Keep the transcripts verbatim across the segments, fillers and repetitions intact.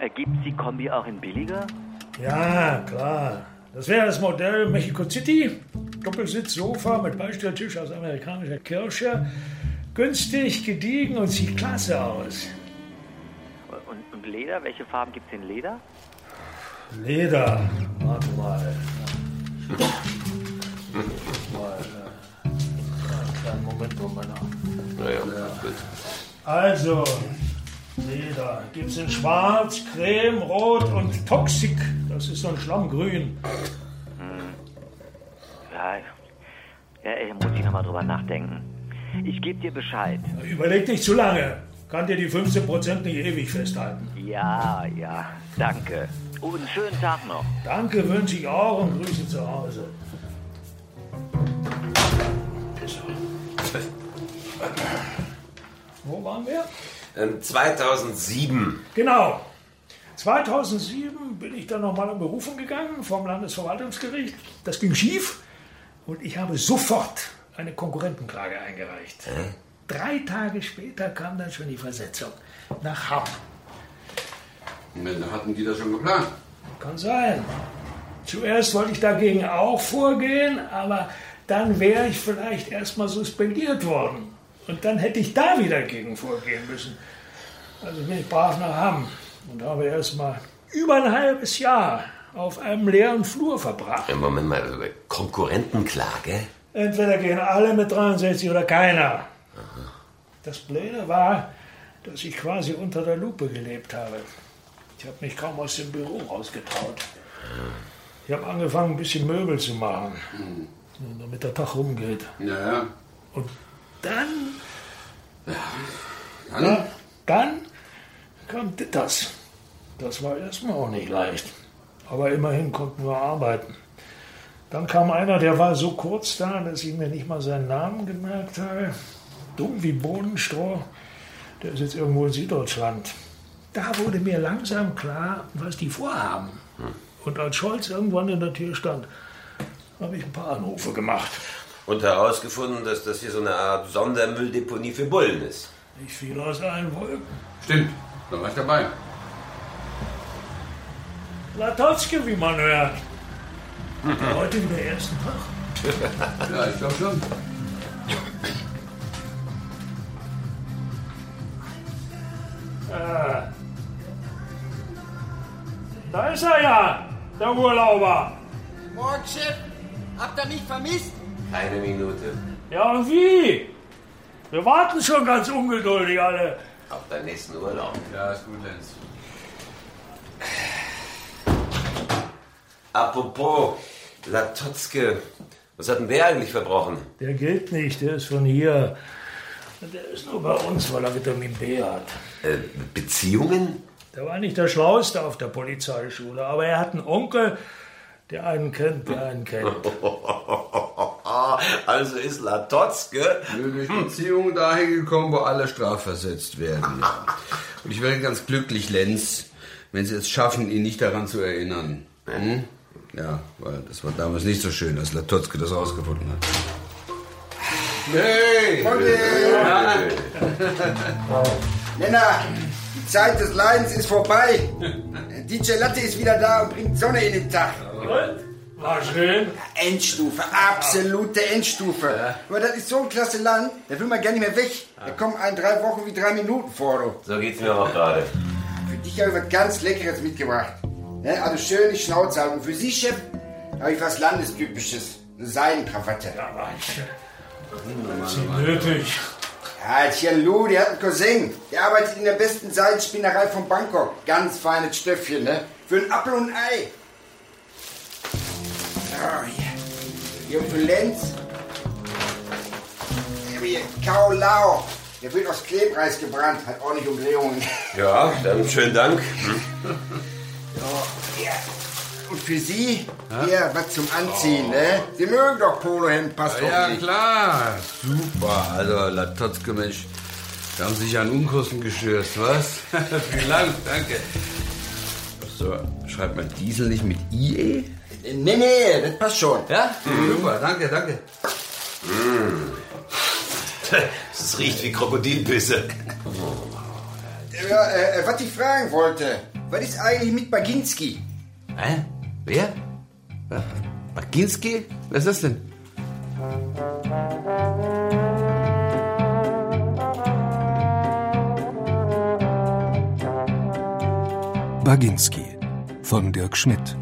Äh, gibt's die Kombi auch in billiger? Ja, klar. Das wäre das Modell Mexico City. Doppelsitz, Sofa mit Beistelltisch aus amerikanischer Kirsche. Günstig, gediegen und sieht klasse aus. Und, und Leder? Welche Farben gibt's in Leder? Leder. Warte mal. mal einen kleinen Moment, wo man nach. Naja, gut. Also, Leder. Gibt's in Schwarz, Creme, Rot und Toxic. Das ist so ein Schlammgrün. Hm. Ja, ja, muss ich nochmal drüber nachdenken. Ich gebe dir Bescheid. Überleg nicht zu lange. Kann dir die fünfzehn Prozent nicht ewig festhalten. Ja, ja, danke. Und einen schönen Tag noch. Danke, wünsche ich auch und Grüße zu Hause. Wo waren wir? Ähm, zweitausendsieben. Genau. zweitausendsieben bin ich dann nochmal in Berufung gegangen vom Landesverwaltungsgericht. Das ging schief und ich habe sofort eine Konkurrentenklage eingereicht. Äh? Drei Tage später kam dann schon die Versetzung nach Hamm. Dann hatten die das schon geplant. Kann sein. Zuerst wollte ich dagegen auch vorgehen, aber dann wäre ich vielleicht erstmal suspendiert worden. Und dann hätte ich da wieder gegen vorgehen müssen. Also bin ich brav nach Hamm und habe erstmal über ein halbes Jahr auf einem leeren Flur verbracht. Ja, Moment mal, Konkurrentenklage? Entweder gehen alle mit dreiundsechzig oder keiner. Aha. Das Blöde war, dass ich quasi unter der Lupe gelebt habe. Ich habe mich kaum aus dem Büro rausgetraut. Ich habe angefangen, ein bisschen Möbel zu machen, mhm. damit der Tag rumgeht. Ja, ja. Und dann, ja, dann? Ja, dann kam das. Das war erstmal auch nicht leicht. Aber immerhin konnten wir arbeiten. Dann kam einer, der war so kurz da, dass ich mir nicht mal seinen Namen gemerkt habe. Dumm wie Bohnenstroh. Der ist jetzt irgendwo in Süddeutschland. Da wurde mir langsam klar, was die vorhaben. Hm. Und als Scholz irgendwann in der Tür stand, habe ich ein paar Anrufe gemacht. Und herausgefunden, dass das hier so eine Art Sondermülldeponie für Bullen ist. Nicht viel aus allen Wolken. Stimmt, da war ich dabei. Latotske, wie man hört. Hm. Heute wieder ersten Tag. Ja, ich glaube schon. Ah. Da ist er ja, der Urlauber. Morgen, Chef. Habt ihr mich vermisst? Keine Minute. Ja, und wie? Wir warten schon ganz ungeduldig alle. Auf deinen nächsten Urlaub. Ja, ist gut, Lenz. Apropos, Latotske, was hat denn der eigentlich verbrochen? Der gilt nicht, der ist von hier. Der ist nur bei uns, weil er Vitamin B hat. Äh, Beziehungen? Der war nicht der Schlauste auf der Polizeischule, aber er hat einen Onkel, der einen kennt, der einen kennt. Also ist Latotske durch Beziehungen dahin gekommen, wo alle strafversetzt werden. Ja. Und ich wäre ganz glücklich, Lenz, wenn Sie es schaffen, ihn nicht daran zu erinnern. Hm? Ja, weil das war damals nicht so schön, als Latotske das rausgefunden hat. Hey! Okay. Nenner, die Zeit des Leidens ist vorbei. D J Latte ist wieder da und bringt Sonne in den Tag. Und? War schön. Endstufe, absolute Endstufe. Ja. Aber das ist so ein klasse Land, da will man gar nicht mehr weg. Da kommen ein drei Wochen wie drei Minuten vor. Du. So geht's mir auch gerade. Für dich habe ich was ganz Leckeres mitgebracht. Also schön die Schnauze halten. Und für Sie, Chef, habe ich was Landestypisches. Eine Seidenkrawatte. Ja, manche. Das ist nötig. Ja, tja, Lou, der hat einen Cousin. Der arbeitet in der besten Seidenspinnerei von Bangkok. Ganz feines Stöffchen, ne? Für ein Apfel und ein Ei. So, hier. Hier und für Lenz. Hier, Kao Lao. Der wird aus Klebreis gebrannt. Hat ordentlich Umdrehungen. Ja, dann schönen Dank. So, ja. Und für Sie, hier, was zum Anziehen, oh. ne? Sie mögen doch Polohemd, passt doch Ja, nicht. klar. Super. Also, Latotske, Mensch, da haben Sie sich an Unkosten geschürzt, was? Vielen Dank, danke. So, schreibt man Diesel nicht mit I E? Nee, nee, das passt schon. Ja? Mhm. Super, danke, danke. Mm. Das riecht wie Krokodilbisse. Ja, äh, was ich fragen wollte. was ist eigentlich mit Baginski? Hä? Wer? Baginski? Wer ist das denn? Baginski von Dirk Schmidt.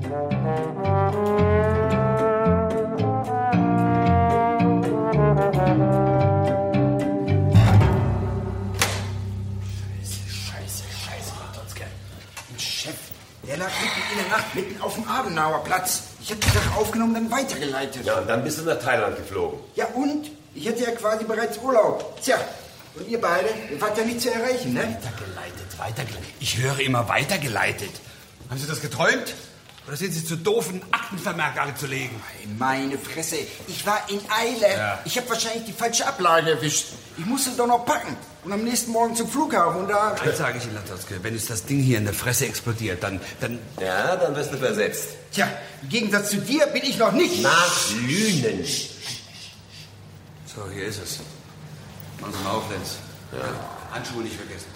Der lag mitten in der Nacht, mitten auf dem Adenauer Platz. Ich hab die Sache aufgenommen und dann weitergeleitet. Ja, und dann bist du nach Thailand geflogen. Ja und? Ich hatte ja quasi bereits Urlaub. Tja, und ihr beide, ihr wart ja nicht zu erreichen, ne? Weitergeleitet, weitergeleitet. Ich höre immer weitergeleitet. Haben Sie das geträumt? Oder sind Sie zu doof, einen Aktenvermerk anzulegen? Meine Fresse, ich war in Eile. Ja. Ich habe wahrscheinlich die falsche Ablage erwischt. Ich musste doch noch packen. Und am nächsten Morgen zum Flughafen und da... Eins sage ich Ihnen, Latotzke, wenn uns das Ding hier in der Fresse explodiert, dann... dann Ja, dann wirst du versetzt. Tja, im Gegensatz zu dir bin ich noch nicht... Nach Lünen. So, hier ist es. Machen Sie mal auf, Lenz. Ja. Handschuhe nicht vergessen.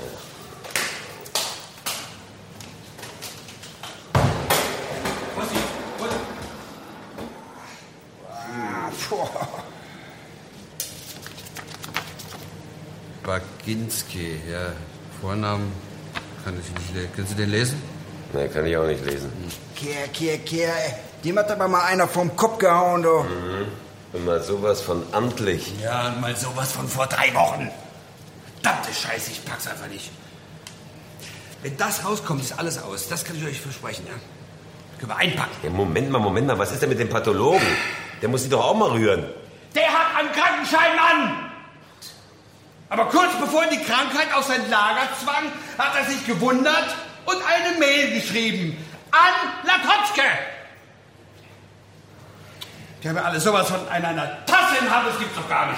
Baginski, ja. Vornamen kann ich nicht lesen. Können Sie den lesen? Nee, kann ich auch nicht lesen. Kehr, kehr, kehr. Dem hat aber mal einer vom Kopf gehauen, du. Mhm. Und mal sowas von amtlich. Ja, und mal sowas von vor drei Wochen. Verdammte Scheiße, ich pack's einfach nicht. Wenn das rauskommt, ist alles aus. Das kann ich euch versprechen, ja. Können wir einpacken. Ja, Moment mal, Moment mal. Was ist denn mit dem Pathologen? Der muss sich doch auch mal rühren. Der hat einen Krankenschein an! Aber kurz bevor ihn die Krankheit auf sein Lager zwang, hat er sich gewundert und eine Mail geschrieben. An Latotzke! Die haben ja alle sowas von einer Tasse in Hand, das gibt's doch gar nicht.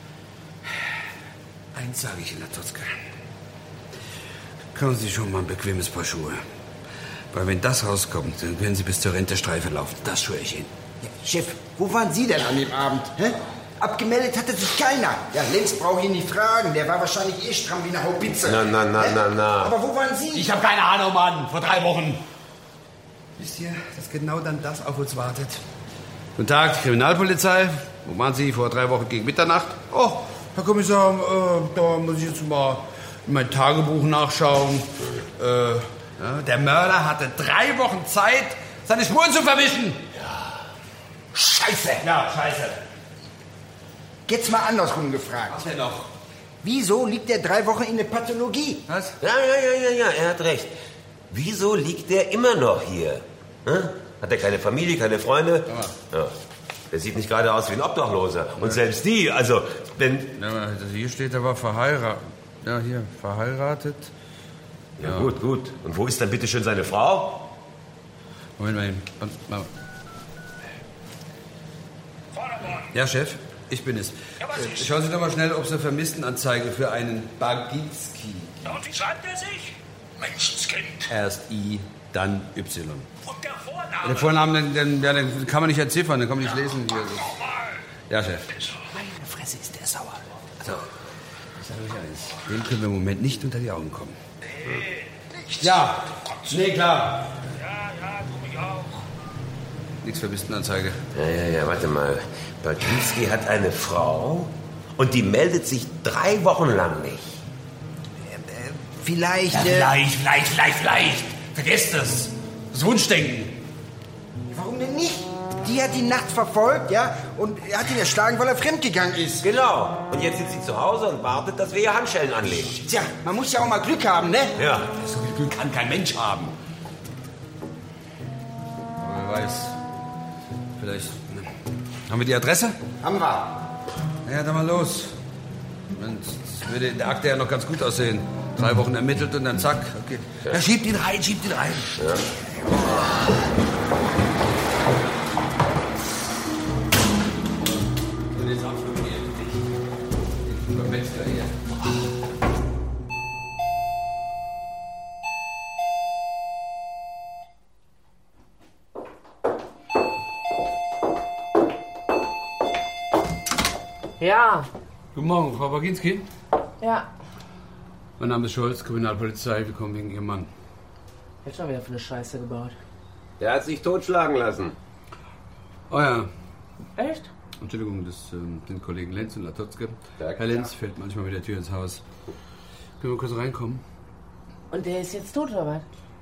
Eins sage ich Ihnen, Latotzke. Kaufen Sie schon mal ein bequemes Paar Schuhe. Weil wenn das rauskommt, dann können Sie bis zur Rentestreife laufen. Das schwöre ich Ihnen. Ja, Chef, wo waren Sie denn an dem Abend? Hä? Abgemeldet hatte sich keiner. Ja, Lenz brauche ich nicht fragen. Der war wahrscheinlich eh stramm wie eine Haubitze. Na, na, na, Hä? na, na. Aber wo waren Sie? Ich habe keine Ahnung, Mann. Vor drei Wochen. Wisst ihr, dass genau dann das auf uns wartet? Guten Tag, Kriminalpolizei. Wo waren Sie vor drei Wochen gegen Mitternacht? Oh, Herr Kommissar, äh, da muss ich jetzt mal in mein Tagebuch nachschauen. Äh, ja, der Mörder hatte drei Wochen Zeit, seine Spuren zu verwischen. Ja. Scheiße. Ja, scheiße. Jetzt mal andersrum gefragt. Was denn noch? Wieso liegt er drei Wochen in der Pathologie? Was? Ja, ja, ja, ja, ja, er hat recht. Wieso liegt der immer noch hier? Hm? Hat er keine Familie, keine Freunde? Ja. Ja. Der sieht nicht gerade aus wie ein Obdachloser. Und selbst die, also, wenn... Ja, also hier steht, er war verheiratet. Ja, hier, verheiratet. Ja, ja, gut, gut. Und wo ist dann bitte schön seine Frau? Moment mal. Ja, Chef, ich bin es. Ja, was ist? Schauen Sie doch mal schnell, ob es eine Vermisstenanzeige für einen Baginski. Ja, und wie schreibt er sich? Menschenskind. Erst I, dann Y. Und der Vorname? Der Vornamen, den, den, ja, den kann man nicht entziffern, den kann man nicht lesen. Hier. Nochmal. Ja, Chef. Meine Fresse ist der sauer. Also, ich sage euch eins. Dem können wir im Moment nicht unter die Augen kommen. Nee, nichts. Ja, nee, klar. Ja, ja, tu mich auch. Nichts Vermisstenanzeige. Ja, ja, ja, warte mal. Baginski hat eine Frau und die meldet sich drei Wochen lang nicht. Vielleicht... Ja, äh, vielleicht, vielleicht, vielleicht, vielleicht. Vergesst das. Das Wunschdenken. Warum denn nicht? Die hat ihn nachts verfolgt, ja, und er hat ihn erschlagen, weil er fremdgegangen ist. Genau. Und jetzt sitzt sie zu Hause und wartet, dass wir ihr Handschellen anlegen. Tja, man muss ja auch mal Glück haben, ne? Ja. So viel Glück kann kein Mensch haben. Aber wer weiß. Vielleicht. Ne. Haben wir die Adresse? Haben wir. Ja, dann mal los. Das würde in der Akte ja noch ganz gut aussehen. Drei Wochen ermittelt und dann zack. Okay. Ja, schiebt ihn rein, schiebt ihn rein. Ja. Und jetzt Abflug hier für dich. Über Metzger hier. Ja, Guten Morgen, Frau Baginski. ja. Mein Name ist Scholz, Kriminalpolizei. Wir kommen wegen Ihrem Mann. Hat schon wieder für eine Scheiße gebaut. Der hat sich totschlagen lassen. Oh ja. Echt? Entschuldigung, das ähm, den Kollegen Lenz und Latotzke. Danke. Herr Lenz fällt manchmal mit der Tür ins Haus. Können wir kurz reinkommen? Und der ist jetzt tot, oder was?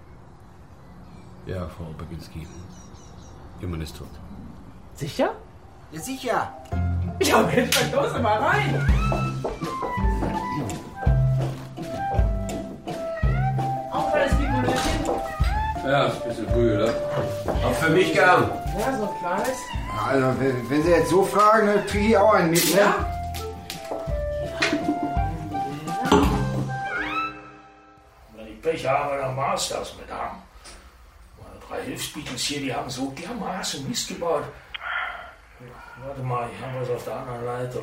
Ja, Frau Baginski. Ihr Mann ist tot. Sicher? Ja, sicher. Ja, Mensch, dann los mal rein. Auch kleines Pikolöchen? Ja, ist ein bisschen früh, oder? Auch für mich gern. Ja, so ein kleines. Also, wenn, wenn Sie jetzt so fragen, dann kriege ich auch einen mit, ne? Ja. Wenn ich Pech habe, dann war es das mit haben. Meine drei Hilfsbeatles hier, die haben so dermaßen Mist gebaut. Warte mal, ich habe was auf der anderen Leitung.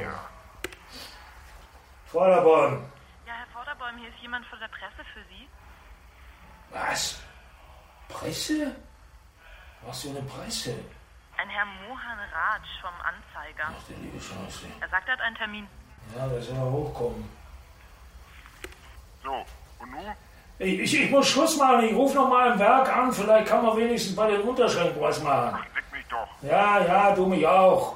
Vorderborn. Ja, Herr Vorderbäum, hier ist jemand von der Presse für Sie. Was? Presse? Was für eine Presse? Ein Herr Mohan Raj vom Anzeiger. Ach, der liebe Scheiße. Er sagt, er hat einen Termin. Ja, der soll hochkommen. So, und nun? Ich, ich, ich muss Schluss machen, ich rufe noch mal im Werk an, vielleicht kann man wenigstens bei den Unterschränken was machen. Leck mich doch. Ja, ja, du mich auch.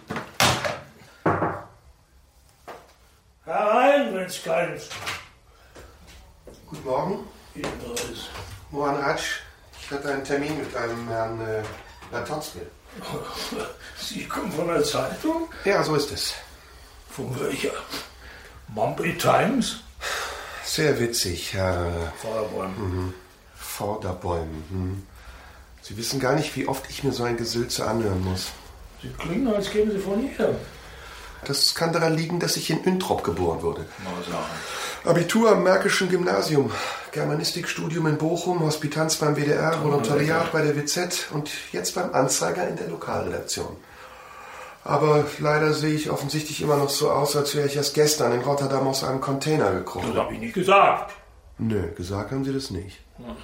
Herein, wenn's klein ist. Guten Morgen. Ist. Mohan Raj, ich hatte einen Termin mit einem Herrn äh, Latotzke. Sie kommen von der Zeitung? Ja, so ist es. Von welcher? Mumpy Times? Sehr witzig, Herr Vorderbäum. Mhm. Vorderbäum. Mhm. Sie wissen gar nicht, wie oft ich mir so ein Gesülze anhören muss. Sie klingen, als kämen Sie von hier. Das kann daran liegen, dass ich in Üntrop geboren wurde. Mal sagen. Abitur am Märkischen Gymnasium, Germanistikstudium in Bochum, Hospitanz beim W D R, Volontariat bei der W Z und jetzt beim Anzeiger in der Lokalredaktion. Aber leider sehe ich offensichtlich immer noch so aus, als wäre ich erst gestern in Rotterdam aus einem Container gekrochen. Das habe ich nicht gesagt. Nö, gesagt haben Sie das nicht.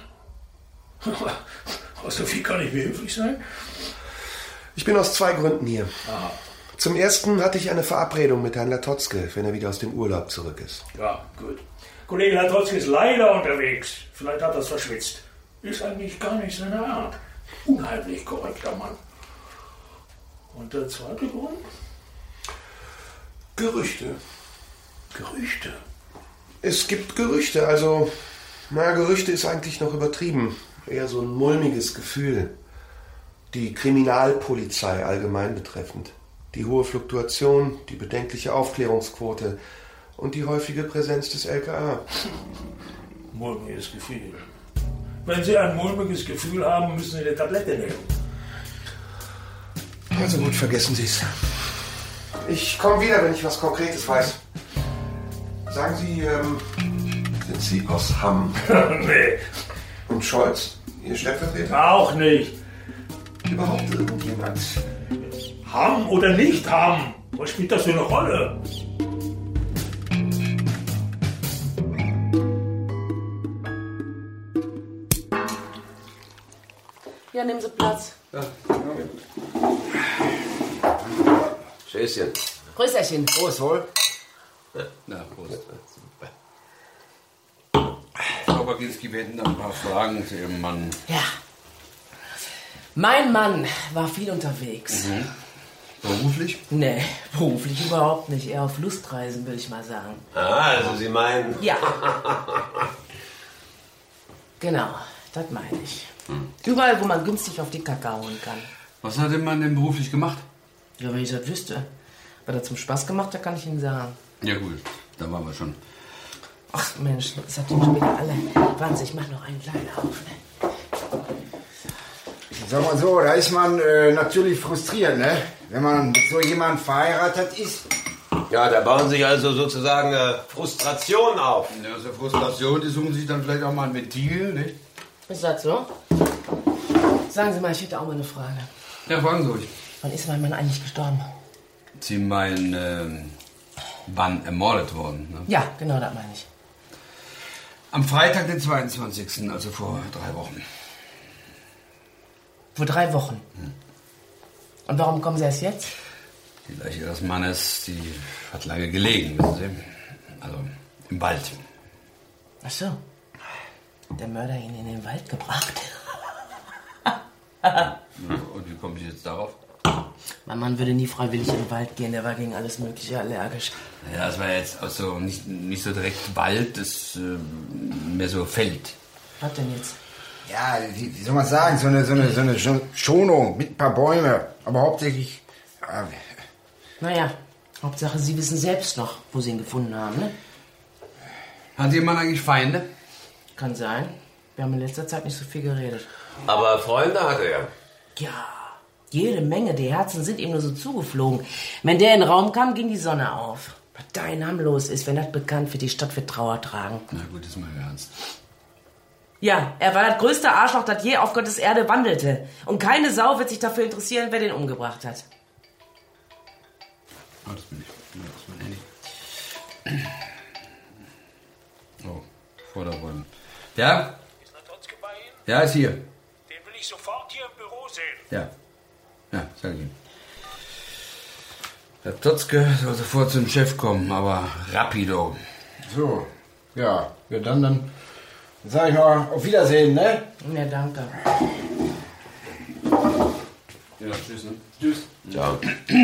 Aus so viel kann ich behilflich sein? Ich bin aus zwei Gründen hier. Aha. Zum ersten hatte ich eine Verabredung mit Herrn Latotzke, wenn er wieder aus dem Urlaub zurück ist. Ja, gut. Kollege Latotzke ist leider unterwegs. Vielleicht hat er es verschwitzt. Ist eigentlich gar nicht seine Art. Unheimlich korrekter Mann. Und der zweite Grund? Gerüchte. Gerüchte? Es gibt Gerüchte, also, na, Gerüchte ist eigentlich noch übertrieben. Eher so ein mulmiges Gefühl. Die Kriminalpolizei allgemein betreffend. Die hohe Fluktuation, die bedenkliche Aufklärungsquote und die häufige Präsenz des L K A. Mulmiges Gefühl. Wenn Sie ein mulmiges Gefühl haben, müssen Sie eine Tablette nehmen. Also gut, vergessen Sie es. Ich komme wieder, wenn ich was Konkretes weiß. Sagen Sie, ähm, sind Sie aus Hamm? Nee. Und Scholz, Ihr Stellvertreter? Auch nicht. Überhaupt irgendjemand? Hamm oder nicht Hamm? Was spielt das für eine Rolle? Ja, nehmen Sie Platz. Ja. Tschüsschen. Grüßerchen. Prost, wohl. Na, Prost. Frau Baginski, wir hätten da ein paar Fragen zu Ihrem Mann. Ja. Mein Mann war viel unterwegs. Mhm. Beruflich? Nee, beruflich überhaupt nicht. Eher auf Lustreisen, will ich mal sagen. Ah, also Sie meinen... Ja. Genau, das meine ich. Hm. Überall, wo man günstig auf die Kacke hauen kann. Was hat der Mann denn beruflich gemacht? Ja, wenn ich das wüsste. Was er zum Spaß gemacht hat, kann ich Ihnen sagen. Ja gut, da waren wir schon. Ach Mensch, das hat schon wieder alle. Wahnsinn, ich mach noch einen kleinen auf. Ne? Sag mal so, da ist man äh, natürlich frustriert, ne? Wenn man mit so jemand verheiratet ist. Ja, da bauen sich also sozusagen äh, Frustration auf. Ja, so Frustration, die suchen sich dann vielleicht auch mal ein Ventil, nicht? Ist das so? Sagen Sie mal, ich hätte auch mal eine Frage. Ja, fragen Sie ruhig. Wann ist mein Mann eigentlich gestorben? Sie meinen, ähm, wann ermordet worden, ne? Ja, genau, das meine ich. Am Freitag, den zweiundzwanzigsten, also vor drei Wochen. Vor drei Wochen? Hm. Und warum kommen Sie erst jetzt? Die Leiche Ihres Mannes, die hat lange gelegen, wissen Sie. Also im Wald. Ach so. der Mörder ihn in den Wald gebracht. Und wie komme ich jetzt darauf? Mein Mann würde nie freiwillig in den Wald gehen, der war gegen alles Mögliche allergisch. Ja, das war jetzt auch so nicht, nicht so direkt Wald, das äh, mehr so Feld. Was denn jetzt? Ja, wie, wie soll man sagen, so eine, so eine, so eine Schonung mit ein paar Bäume, aber hauptsächlich... Ja. Naja, Hauptsache Sie wissen selbst noch, wo Sie ihn gefunden haben, ne? Hat Ihr Mann eigentlich Feinde? Kann sein. Wir haben in letzter Zeit nicht so viel geredet. Aber Freunde hat er. Ja, jede Menge. Die Herzen sind ihm nur so zugeflogen. Wenn der in den Raum kam, ging die Sonne auf. Was da in Hamm los ist, wenn das bekannt wird, die Stadt wird Trauer tragen. Na gut, ist mal ernst. Ja, er war das größte Arschloch, das je auf Gottes Erde wandelte. Und keine Sau wird sich dafür interessieren, wer den umgebracht hat. Oh, das bin ich. Ja, das ist mein Handy. Oh, Vorderräumen. Ja? Ist Natonski bei Ihnen? Ja, ist hier. Den will ich sofort hier im Büro sehen. Ja. Ja, sag ich ihm. Herr Totzke soll sofort zum Chef kommen, aber rapido. So, ja, ja dann, dann sag ich mal auf Wiedersehen, ne? Ja, danke. Ja, tschüss, ne? Tschüss. Ciao.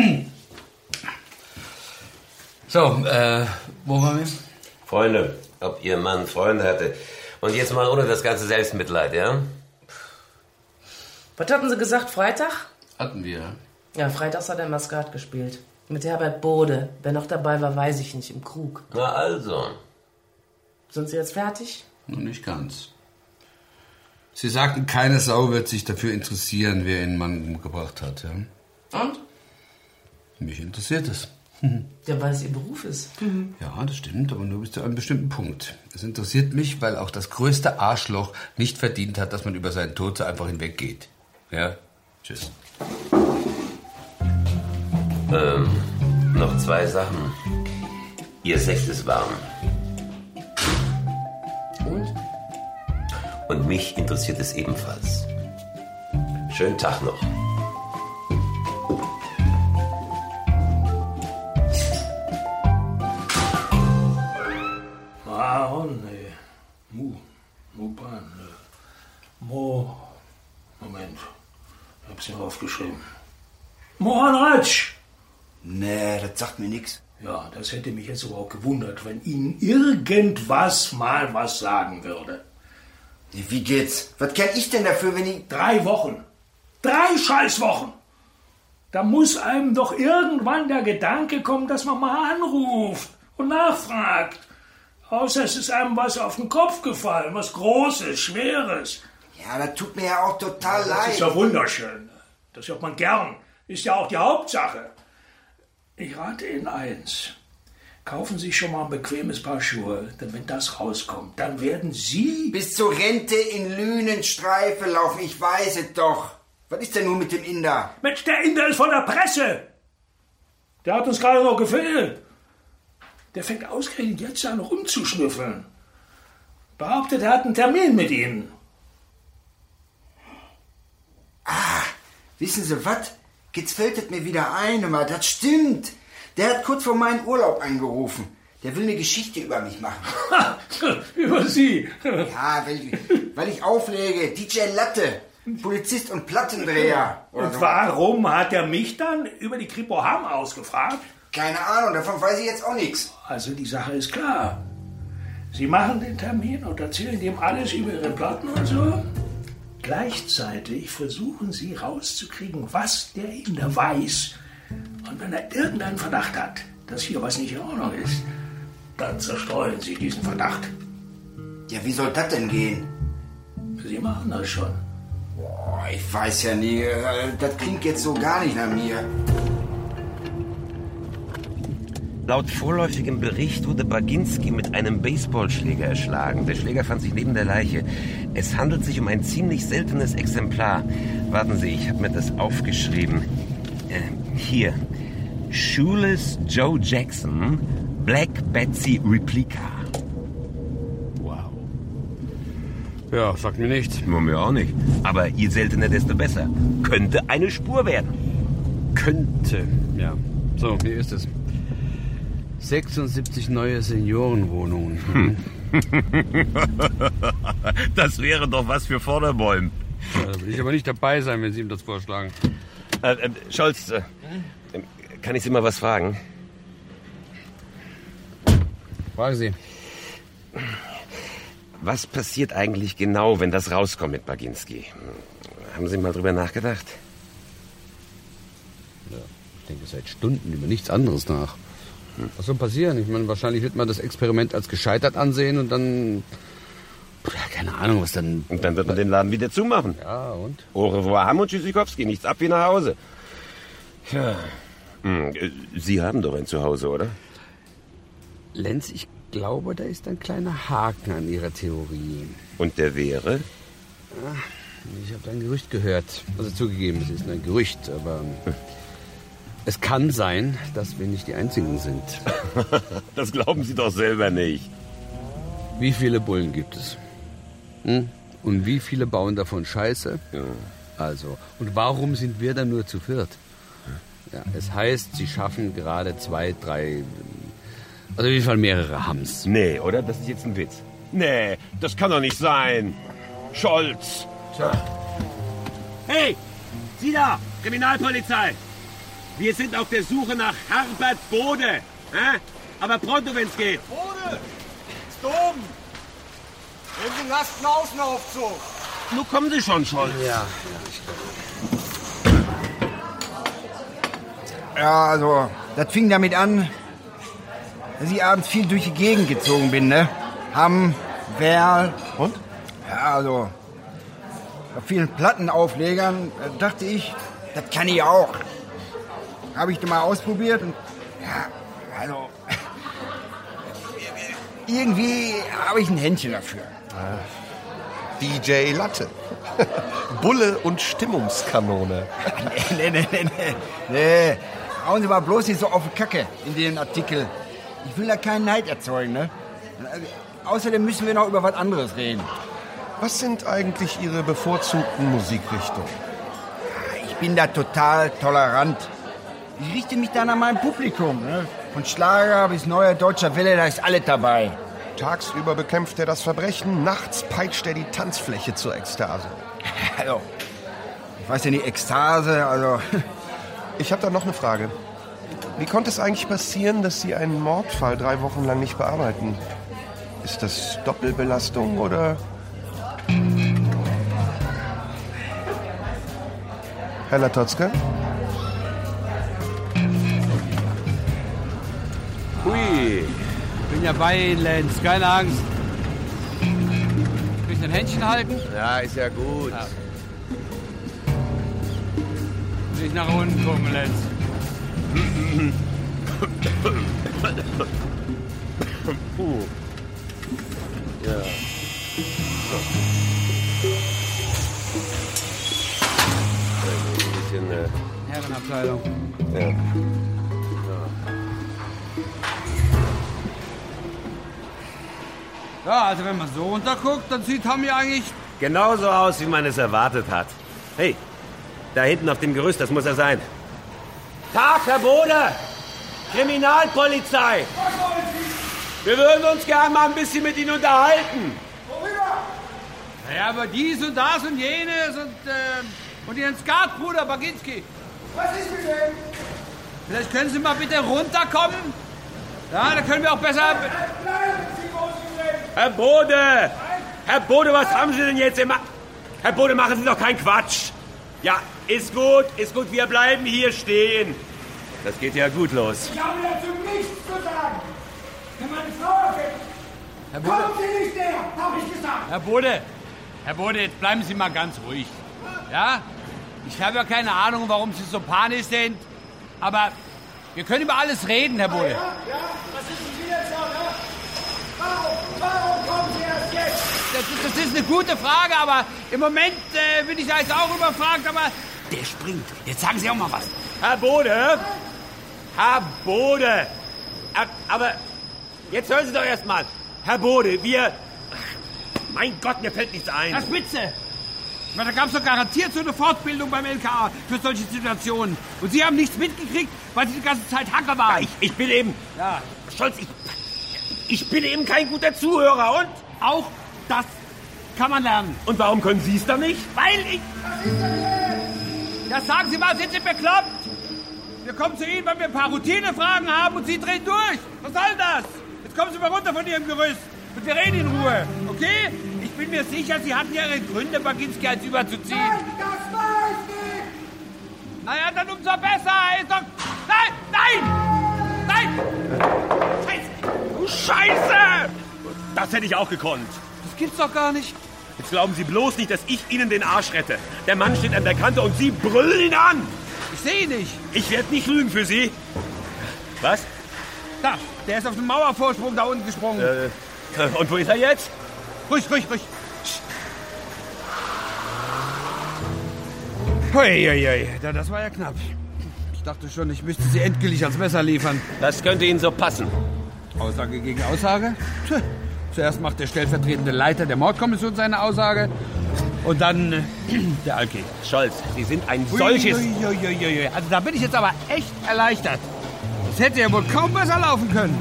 So, äh, wo waren wir? Freunde, ob Ihr Mann Freunde hatte. Und jetzt mal ohne das ganze Selbstmitleid, ja? Was hatten Sie gesagt, Freitag? Hatten wir. Ja, freitags hat er Maskat gespielt. Mit Herbert Bode. Wer noch dabei war, weiß ich nicht, im Krug. Na also. Sind Sie jetzt fertig? Noch nicht ganz. Sie sagten, keine Sau wird sich dafür interessieren, wer ihren Mann umgebracht hat, ja? Und? Mich interessiert es. Ja, weil es Ihr Beruf ist. Ja, das stimmt, aber nur bis zu einem bestimmten Punkt. Es interessiert mich, weil auch das größte Arschloch nicht verdient hat, dass man über seinen Tod so einfach hinweggeht. Ja? Tschüss. Ähm, noch zwei Sachen. Ihr Sekt ist warm. Und? Und mich interessiert es ebenfalls. Schönen Tag noch. Mahon, nee. Mu. Muban, ne. Mo. Moment. Ich hab's hier aufgeschrieben. Mohan Ratsch. Nee, das sagt mir nix. Ja, das hätte mich jetzt aber auch gewundert, wenn Ihnen irgendwas mal was sagen würde. Wie geht's? Was kann ich denn dafür, wenn ich... Drei Wochen. Drei Scheißwochen. Da muss einem doch irgendwann der Gedanke kommen, dass man mal anruft und nachfragt. Außer es ist einem was auf den Kopf gefallen, was Großes, Schweres. Ja, das tut mir ja auch total leid. Das ist ja wunderschön. Das hört man gern. Ist ja auch die Hauptsache. Ich rate Ihnen eins. Kaufen Sie schon mal ein bequemes Paar Schuhe, denn wenn das rauskommt, dann werden Sie... Bis zur Rente in Lünenstreife laufen, ich weiß es doch. Was ist denn nun mit dem Inder? Mensch, der Inder ist von der Presse. Der hat uns gerade noch gefehlt. Der fängt ausgerechnet jetzt an rumzuschnüffeln. Behauptet, er hat einen Termin mit Ihnen. Ah, wissen Sie was? Jetzt fällt es mir wieder ein, aber das stimmt. Der hat kurz vor meinem Urlaub angerufen. Der will eine Geschichte über mich machen. Über Sie? Ja, weil, weil ich auflege. D J Latte, Polizist und Plattendreher. Und so. Warum hat er mich dann über die Kripo Hamm ausgefragt? Keine Ahnung, davon weiß ich jetzt auch nichts. Also die Sache ist klar. Sie machen den Termin und erzählen ihm alles über Ihre Platten und so. Gleichzeitig versuchen Sie rauszukriegen, was der Inder weiß. Und wenn er irgendeinen Verdacht hat, dass hier was nicht in Ordnung ist, dann zerstreuen Sie diesen Verdacht. Ja, wie soll das denn gehen? Sie machen das schon. Boah, ich weiß ja nie. Das klingt jetzt so gar nicht nach mir. Laut vorläufigem Bericht wurde Baginski mit einem Baseballschläger erschlagen. Der Schläger fand sich neben der Leiche. Es handelt sich um ein ziemlich seltenes Exemplar. Warten Sie, ich habe mir das aufgeschrieben. Äh, hier. Shoeless Joe Jackson, Black Betsy Replica. Wow. Ja, sagt mir nichts. Nur mir auch nicht. Aber je seltener, desto besser. Könnte eine Spur werden. Könnte, ja. So, hier ist es. sechsundsiebzig neue Seniorenwohnungen. Hm. Das wäre doch was für Vorderbäum. Ja, da will ich aber nicht dabei sein, wenn Sie ihm das vorschlagen. Äh, äh, Scholz, äh, kann ich Sie mal was fragen? Fragen Sie. Was passiert eigentlich genau, wenn das rauskommt mit Baginski? Haben Sie mal drüber nachgedacht? Ja, ich denke seit Stunden über nichts anderes nach. Was soll passieren? Ich meine, wahrscheinlich wird man das Experiment als gescheitert ansehen und dann... Ja, keine Ahnung, was dann... Und dann wird man den Laden wieder zumachen. Ja, und? Au revoir, Ham und Tschüssikowski. Nichts ab wie nach Hause. Ja. Hm, Sie haben doch ein Zuhause, oder? Lenz, ich glaube, da ist ein kleiner Haken an Ihrer Theorie. Und der wäre? Ach, ich habe ein Gerücht gehört. Also zugegeben, es ist ein Gerücht, aber... Es kann sein, dass wir nicht die Einzigen sind. Das glauben Sie doch selber nicht. Wie viele Bullen gibt es? Hm? Und wie viele bauen davon Scheiße? Ja. Also, und warum sind wir dann nur zu viert? Ja, es heißt, sie schaffen gerade zwei, drei... Also auf jeden Fall mehrere Hams. Nee, oder? Das ist jetzt ein Witz. Nee, das kann doch nicht sein. Scholz. Tja. Hey, Sie da, Kriminalpolizei. Wir sind auf der Suche nach Herbert Bode. Äh? Aber pronto, wenn's geht. Bode! Ist oben! Nehmen Sie den Lasten Außenaufzug! Nun kommen Sie schon, Scholz. Ja, Ja, also, das fing damit an, dass ich abends viel durch die Gegend gezogen bin, ne? Hamm, Werl. Und? Ja, also, auf vielen Plattenauflegern da dachte ich, das kann ich auch. Habe ich das mal ausprobiert und, ja, also, irgendwie habe ich ein Händchen dafür. D J Latte. Bulle und Stimmungskanone. nee, nee, nee, nee, nee. Hauen Sie mal bloß nicht so auf die Kacke in den Artikel. Ich will da keinen Neid erzeugen, ne? Außerdem müssen wir noch über was anderes reden. Was sind eigentlich Ihre bevorzugten Musikrichtungen? Ich bin da total tolerant. Ich richte mich dann an mein Publikum. Ne? Von Schlager bis neuer deutscher Welle, da ist alles dabei. Tagsüber bekämpft er das Verbrechen, nachts peitscht er die Tanzfläche zur Ekstase. Also, ich weiß ja nicht, Ekstase, also... Ich habe da noch eine Frage. Wie konnte es eigentlich passieren, dass Sie einen Mordfall drei Wochen lang nicht bearbeiten? Ist das Doppelbelastung oder... Herr Latotzka? Hui, bin ja bei Ihnen, Lenz, keine Angst. Will ich ein Händchen halten? Ja, ist ja gut. Ja. Nicht nach unten gucken, Lenz. Puh. Ja. Ein bisschen, äh... Herrenabteilung. Ja. Ja. Ja, also wenn man so runterguckt, dann sieht Tommy eigentlich... Genauso aus, wie man es erwartet hat. Hey, da hinten auf dem Gerüst, das muss er sein. Tag, Herr Bode! Kriminalpolizei! Wir würden uns gerne mal ein bisschen mit Ihnen unterhalten. Worüber? Ja, aber dies und das und jenes und, äh, und Ihren Skatbruder Baginski. Was ist mit dem? Vielleicht können Sie mal bitte runterkommen? Ja, dann können wir auch besser... Herr Bode! Herr Bode, was haben Sie denn jetzt immer... Herr Bode, machen Sie doch keinen Quatsch. Ja, ist gut, ist gut, wir bleiben hier stehen. Das geht ja gut los. Ich habe dazu nichts zu sagen. Wenn meine Frau erfällt, Herr Bode. kommen Sie nicht näher, habe ich gesagt. Herr Bode, Herr Bode, jetzt bleiben Sie mal ganz ruhig. Ja? Ich habe ja keine Ahnung, warum Sie so panisch sind, aber wir können über alles reden, Herr Bode. Ja, ja, was ist denn Sie jetzt noch, ne? Warum, warum kommen Sie erst jetzt? Das, das ist eine gute Frage, aber im Moment äh, bin ich da jetzt auch überfragt, aber der springt. Jetzt sagen Sie auch mal was. Herr Bode! Herr Bode! Aber jetzt hören Sie doch erst mal. Herr Bode, wir... Mein Gott, mir fällt nichts ein. Herr Spitze! Ich meine, da gab es doch garantiert so eine Fortbildung beim L K A für solche Situationen. Und Sie haben nichts mitgekriegt, weil Sie die ganze Zeit Hacker waren. Ja, ich, ich bin eben... Ja. Scholz, ich... Ich bin eben kein guter Zuhörer und? Auch das kann man lernen. Und warum können Sie es dann nicht? Weil ich... Ja, sagen Sie mal, sind Sie bekloppt? Wir kommen zu Ihnen, weil wir ein paar Routinefragen haben und Sie drehen durch. Was soll das? Jetzt kommen Sie mal runter von Ihrem Gerüst und wir reden in Ruhe, okay? Ich bin mir sicher, Sie hatten ja Ihre Gründe, Baginski als überzuziehen. Nein, das war ich nicht! Naja, dann umso besser. Ist doch... Nein, nein! Nein! Scheiße! Du Scheiße! Das hätte ich auch gekonnt. Das gibt's doch gar nicht. Jetzt glauben Sie bloß nicht, dass ich Ihnen den Arsch rette. Der Mann steht an der Kante und Sie brüllen ihn an. Ich sehe ihn nicht. Ich werde nicht lügen für Sie. Was? Da, der ist auf dem Mauervorsprung da unten gesprungen. Äh, und wo ist er jetzt? Ruhig, ruhig, ruhig. Huiuiui, das war ja knapp. Ich dachte schon, ich müsste sie endgültig als Messer liefern. Das könnte Ihnen so passen. Aussage gegen Aussage? Tja. Zuerst macht der stellvertretende Leiter der Mordkommission seine Aussage und dann äh, der Alki. Scholz, Sie sind ein solches... Ui, ui, ui, ui. Also da bin ich jetzt aber echt erleichtert. Das hätte ja wohl kaum besser laufen können.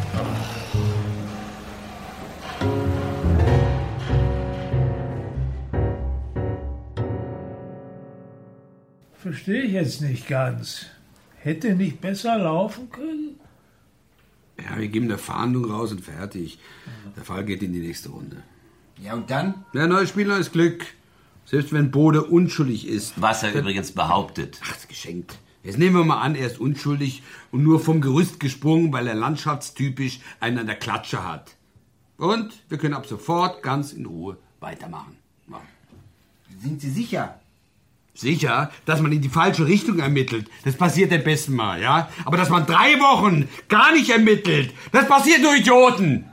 Verstehe ich jetzt nicht ganz. Hätte nicht besser laufen können? Ja, wir geben eine Fahndung raus und fertig. Der Fall geht in die nächste Runde. Ja, und dann? Ja, neues Spiel, neues Glück. Selbst wenn Bode unschuldig ist. Was er übrigens behauptet. Ach, ist geschenkt. Jetzt nehmen wir mal an, er ist unschuldig und nur vom Gerüst gesprungen, weil er landschaftstypisch einen an der Klatsche hat. Und wir können ab sofort ganz in Ruhe weitermachen. Ja. Sind Sie sicher? Sicher, dass man in die falsche Richtung ermittelt, das passiert dem besten Mal, ja? Aber dass man drei Wochen gar nicht ermittelt, das passiert nur Idioten.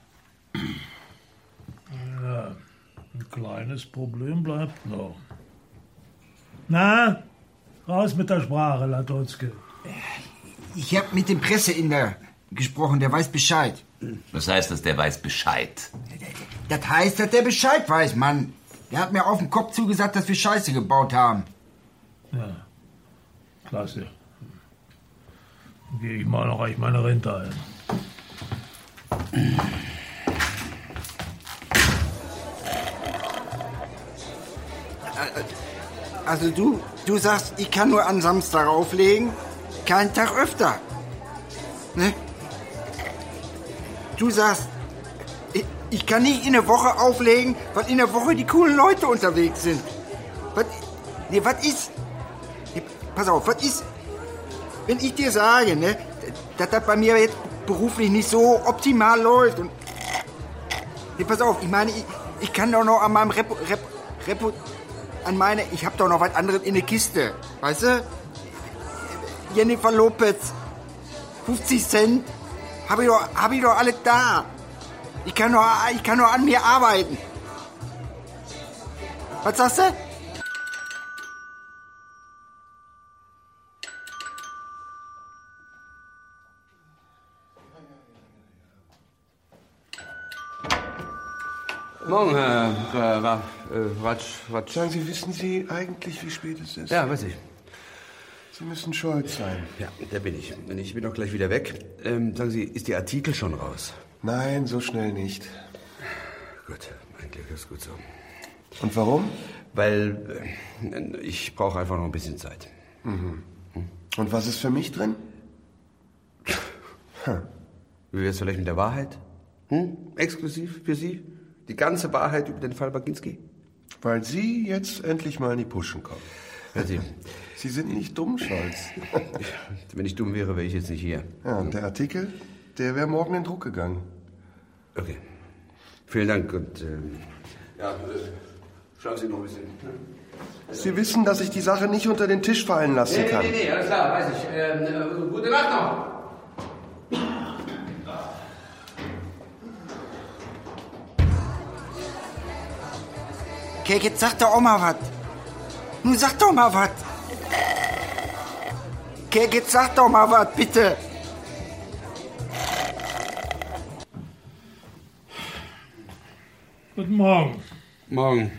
Ja, ein kleines Problem bleibt noch. Na, raus mit der Sprache, Latonske. Ich habe mit dem Presseinder gesprochen, der weiß Bescheid. Was heißt das, der weiß Bescheid? Das heißt, dass der Bescheid weiß, Mann. Der hat mir auf den Kopf zugesagt, dass wir Scheiße gebaut haben. Ja, klasse. Dann gehe ich mal noch reich meine Rente ein. Also du, du sagst, ich kann nur an Samstag auflegen, keinen Tag öfter. Ne? Du sagst, ich, ich kann nicht in der Woche auflegen, weil in der Woche die coolen Leute unterwegs sind. Was, nee, was ist... Nee, pass auf, was ist... Wenn ich dir sage, ne, dass das bei mir jetzt beruflich nicht so optimal läuft und... Nee, pass auf, ich meine, ich, ich kann doch noch an meinem Repo... Repo, Repo an meine... Ich hab doch noch was anderes in der Kiste, weißt du? Jennifer Lopez, fünfzig Cent, hab ich doch, hab ich doch alles da. Ich kann nur, ich kann nur an mir arbeiten. Was sagst du? Morgen, Herr äh, Ra, äh, Ratsch, Ratsch. Sagen Sie, wissen Sie eigentlich, wie spät es ist? Ja, weiß ich. Sie müssen Scholz sein. Ja, der bin ich. Und ich bin auch gleich wieder weg. Ähm, sagen Sie, ist Ihr Artikel schon raus? Nein, so schnell nicht. Gut, mein Glück ist gut so. Und warum? Weil äh, ich brauche einfach noch ein bisschen Zeit. Mhm. Und was ist für mich drin? Hm. Wie wäre es vielleicht mit der Wahrheit? Hm? Exklusiv für Sie? Die ganze Wahrheit über den Fall Baginski? Weil Sie jetzt endlich mal in die Puschen kommen. Hören Sie. Sie sind nicht dumm, Scholz. Wenn ich dumm wäre, wäre ich jetzt nicht hier. Ja, und der Artikel, der wäre morgen in Druck gegangen. Okay. Vielen Dank und... Ähm, ja, äh, schauen Sie noch ein bisschen. Sie wissen, dass ich die Sache nicht unter den Tisch fallen lassen nee, kann. Nee, nee, nee, alles klar, weiß ich. Ähm, äh, gute Nacht noch. Okay, jetzt sag doch auch mal was. Nun sag doch mal was. Okay, jetzt sag doch mal was, bitte. Guten Morgen. Morgen.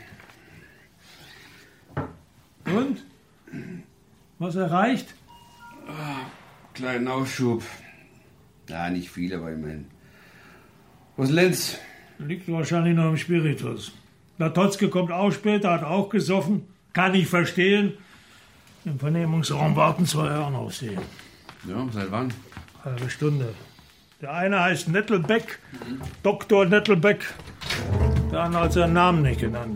Und? Was erreicht? Ah, kleinen Aufschub. Ja, nicht viel, aber immerhin. Wo ist Lenz? Liegt wahrscheinlich noch im Spiritus. Latotzke kommt auch später, hat auch gesoffen. Kann ich verstehen. Im Vernehmungsraum warten zwei Herren auf Sie. Ja, seit wann? Halbe Stunde. Der eine heißt Nettelbeck, mhm. Doktor Nettelbeck. Der andere hat seinen Namen nicht genannt.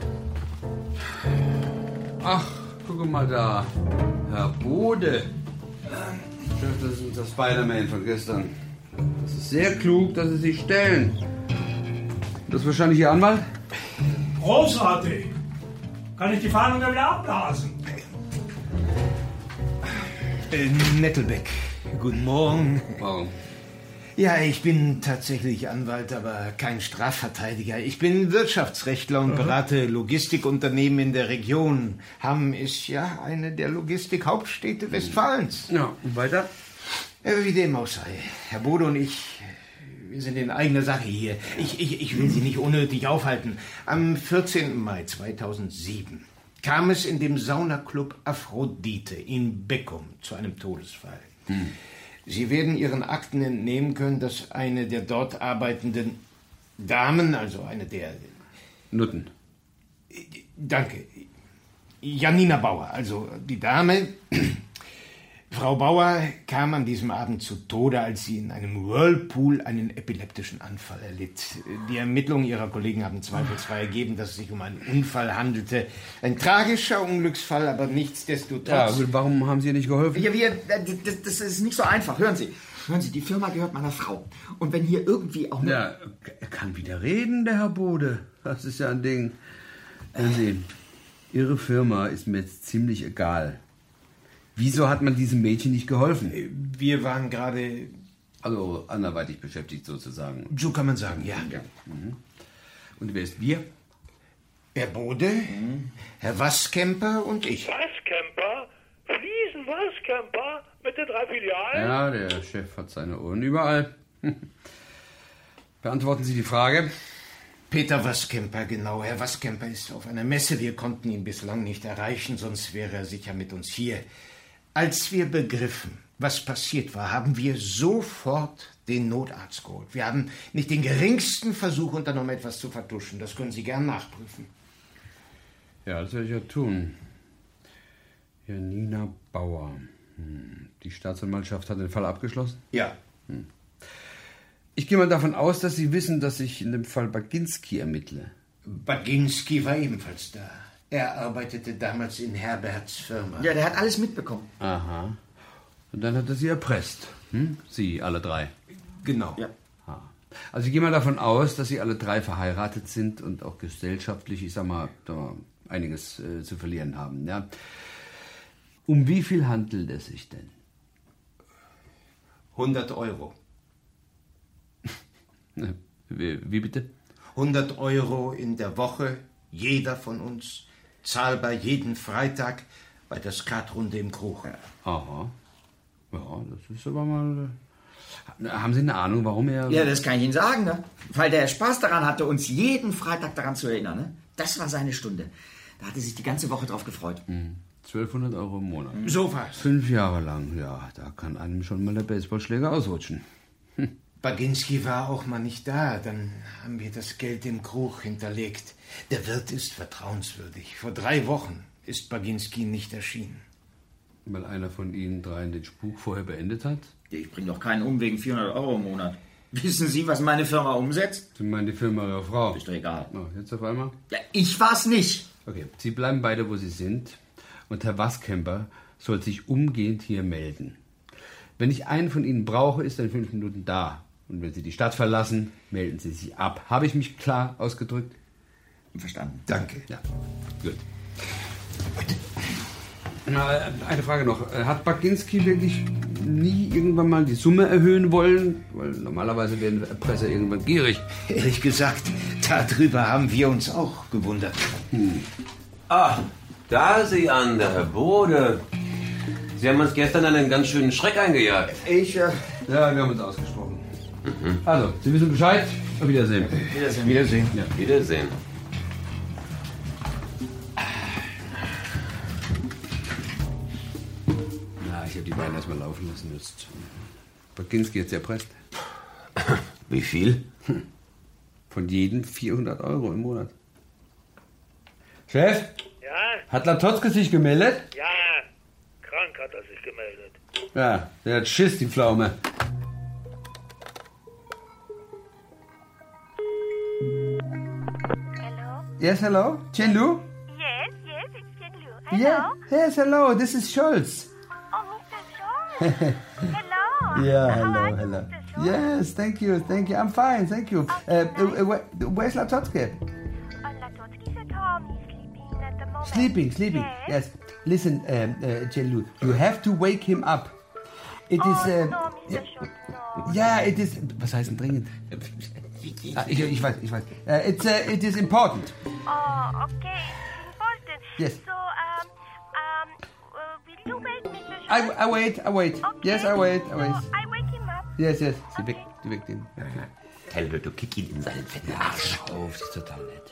Ach, guck mal da. Herr Bode. Das ist unser Spider-Man von gestern. Das ist sehr klug, dass Sie sich stellen. Das ist wahrscheinlich Ihr Anwalt? Großartig. Kann ich die Fahndung dann wieder abblasen? Äh, Nettelbeck, guten Morgen. Morgen. Ja, ich bin tatsächlich Anwalt, aber kein Strafverteidiger. Ich bin Wirtschaftsrechtler und berate Logistikunternehmen in der Region. Hamm ist ja eine der Logistikhauptstädte Westfalens. Ja, und weiter? Äh, wie dem auch sei. Herr Bode und ich, wir sind in eigener Sache hier. Ich, ich, ich will Sie nicht unnötig aufhalten. Am vierzehnten Mai zweitausendsieben kam es in dem Saunaclub Aphrodite in Beckum zu einem Todesfall. Hm. Sie werden Ihren Akten entnehmen können, dass eine der dort arbeitenden Damen, also eine der... Nutten. Danke. Janina Bauer, also die Dame... Frau Bauer kam an diesem Abend zu Tode, als sie in einem Whirlpool einen epileptischen Anfall erlitt. Die Ermittlungen ihrer Kollegen haben zweifelsfrei ergeben, dass es sich um einen Unfall handelte. Ein tragischer Unglücksfall, aber nichtsdestotrotz... Ja, aber warum haben Sie ihr nicht geholfen? Ja, wir, das, das ist nicht so einfach. Hören Sie, hören Sie, die Firma gehört meiner Frau. Und wenn hier irgendwie auch nur... Ja, er kann wieder reden, der Herr Bode. Das ist ja ein Ding. Hören Sie, Ihre Firma ist mir jetzt ziemlich egal. Wieso hat man diesem Mädchen nicht geholfen? Wir waren gerade... Also anderweitig beschäftigt sozusagen. So kann man sagen, ja. ja. Mhm. Und wer ist wir? Herr Bode, mhm. Herr Waskemper und ich. Waskemper? Fliesen Waskemper? Mit den drei Filialen? Ja, der Chef hat seine Ohren überall. Beantworten Sie die Frage. Peter Waskemper, genau. Herr Waskemper ist auf einer Messe. Wir konnten ihn bislang nicht erreichen, sonst wäre er sicher mit uns hier. Als wir begriffen, was passiert war, haben wir sofort den Notarzt geholt. Wir haben nicht den geringsten Versuch unternommen, etwas zu vertuschen. Das können Sie gern nachprüfen. Ja, das werde ich ja tun. Janina Bauer. Hm. Die Staatsanwaltschaft hat den Fall abgeschlossen? Ja. Hm. Ich gehe mal davon aus, dass Sie wissen, dass ich in dem Fall Baginski ermittle. Baginski war ebenfalls da. Er arbeitete damals in Herberts Firma. Ja, der hat alles mitbekommen. Aha. Und dann hat er Sie erpresst. Hm? Sie, alle drei. Genau. Ja. Ah. Also ich gehe mal davon aus, dass Sie alle drei verheiratet sind und auch gesellschaftlich, ich sag mal, da einiges äh, zu verlieren haben. Ja? Um wie viel handelt es sich denn? hundert Euro. Wie, wie bitte? hundert Euro in der Woche, jeder von uns, zahlbar jeden Freitag bei der Skatrunde im Krug. Aha. Ja, das ist aber mal... Haben Sie eine Ahnung, warum er... Ja, das kann ich Ihnen sagen, ne? Weil der Spaß daran hatte, uns jeden Freitag daran zu erinnern, ne? Das war seine Stunde. Da hatte sich die ganze Woche drauf gefreut. Hm. zwölfhundert Euro im Monat. So was. Fünf Jahre lang, ja. Da kann einem schon mal der Baseballschläger ausrutschen. Hm. Baginski war auch mal nicht da. Dann haben wir das Geld im Krug hinterlegt. Der Wirt ist vertrauenswürdig. Vor drei Wochen ist Baginski nicht erschienen. Weil einer von Ihnen dreien den Spuk vorher beendet hat? Ich bringe doch keinen um wegen vierhundert Euro im Monat. Wissen Sie, was meine Firma umsetzt? Sie meinen die Firma Ihrer Frau? Ist doch egal. Oh, jetzt auf einmal? Ja, ich war's nicht. Okay, Sie bleiben beide, wo Sie sind. Und Herr Waskemper soll sich umgehend hier melden. Wenn ich einen von Ihnen brauche, ist er in fünf Minuten da. Und wenn Sie die Stadt verlassen, melden Sie sich ab. Habe ich mich klar ausgedrückt? Verstanden. Danke. Ja, gut. Na, eine Frage noch. Hat Baginski wirklich nie irgendwann mal die Summe erhöhen wollen? Weil normalerweise werden Erpresser irgendwann gierig. Ehrlich gesagt, darüber haben wir uns auch gewundert. Hm. Ah, da Sie an, der Herr Bode. Sie haben uns gestern einen ganz schönen Schreck eingejagt. Ich, äh... Ja, wir haben uns ausgesprochen. Mhm. Also, Sie wissen Bescheid. Auf Wiedersehen. Wiedersehen. Wiedersehen. Ja, Wiedersehen. Na, ich habe die beiden erstmal laufen lassen. Jetzt Baginski jetzt erpresst. Wie viel? Von jedem vierhundert Euro im Monat. Chef? Ja? Hat Latotzke sich gemeldet? Ja, krank hat er sich gemeldet. Ja, der hat Schiss, die Pflaume. Hello? Yes, hello? Chen-Lu? Yes, yes, it's Chen-Lu. Hello? Yeah, yes, hello, this is Scholz. Oh, Mister Scholz. Hello. Yeah, How hello, are you, hello. Mister Scholz? Yes, thank you, thank you. I'm fine, thank you. Uh, uh, where, where's Latotzke? Oh, Latotzki's at home. He's sleeping at the moment. Sleeping, sleeping. Yes. Yes. Listen, um, uh, Chen-Lu, you have to wake him up. It oh, is. Uh, no, Mister yeah, Scholz, no. yeah, it is. Was heißt denn dringend? Ah, ich, ich weiß, ich weiß. Uh, it's, uh, it is important. Oh, okay. It's important. Yes. So, um, um, uh, will you wait, Mister Scholz? I, I wait, I wait. Okay. Yes, I wait, I wait. So, I wake him up. Yes, yes. Sie weg, sie weg den. Helbe, du kick ihn in seinen fetten Arsch. Auf, das ist total nett.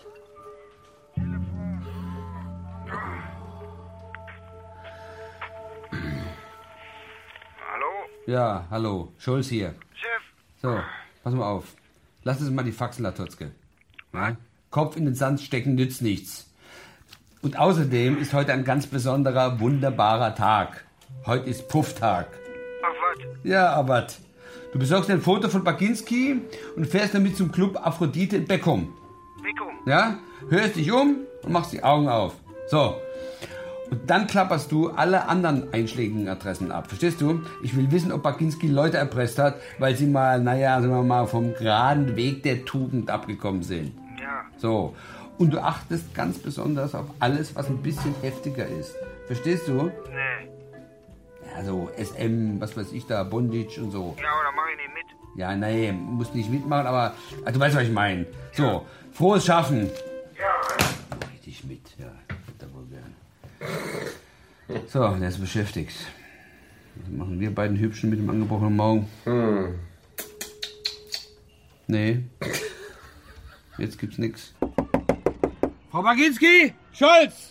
Hallo? Ja, hallo. Scholz hier. Chef? So, pass mal auf. Lass uns mal die Faxen, Latotzke. Ja? Kopf in den Sand stecken nützt nichts. Und außerdem ist heute ein ganz besonderer, wunderbarer Tag. Heute ist Pufftag. Ach, was? Ja, aber du besorgst ein Foto von Baginski und fährst damit zum Club Aphrodite in Beckum. Beckum? Ja? Hörst dich um und machst die Augen auf. So. Und dann klapperst du alle anderen einschlägigen Adressen ab. Verstehst du? Ich will wissen, ob Baginski Leute erpresst hat, weil sie mal, naja, sagen wir mal, vom geraden Weg der Tugend abgekommen sind. Ja. So. Und du achtest ganz besonders auf alles, was ein bisschen heftiger ist. Verstehst du? Nee. Ja, so S M, was weiß ich da, Bondage und so. Ja, oder mach ich nicht mit? Ja, nee, musst nicht mitmachen, aber ah, du weißt, was ich meine. So, frohes Schaffen. Ja. Richtig mit, ja. Da wohl gern. So, der ist beschäftigt. Was machen wir beiden Hübschen mit dem angebrochenen Magen? Hm. Nee. Jetzt gibt's nix. Frau Baginski, Scholz!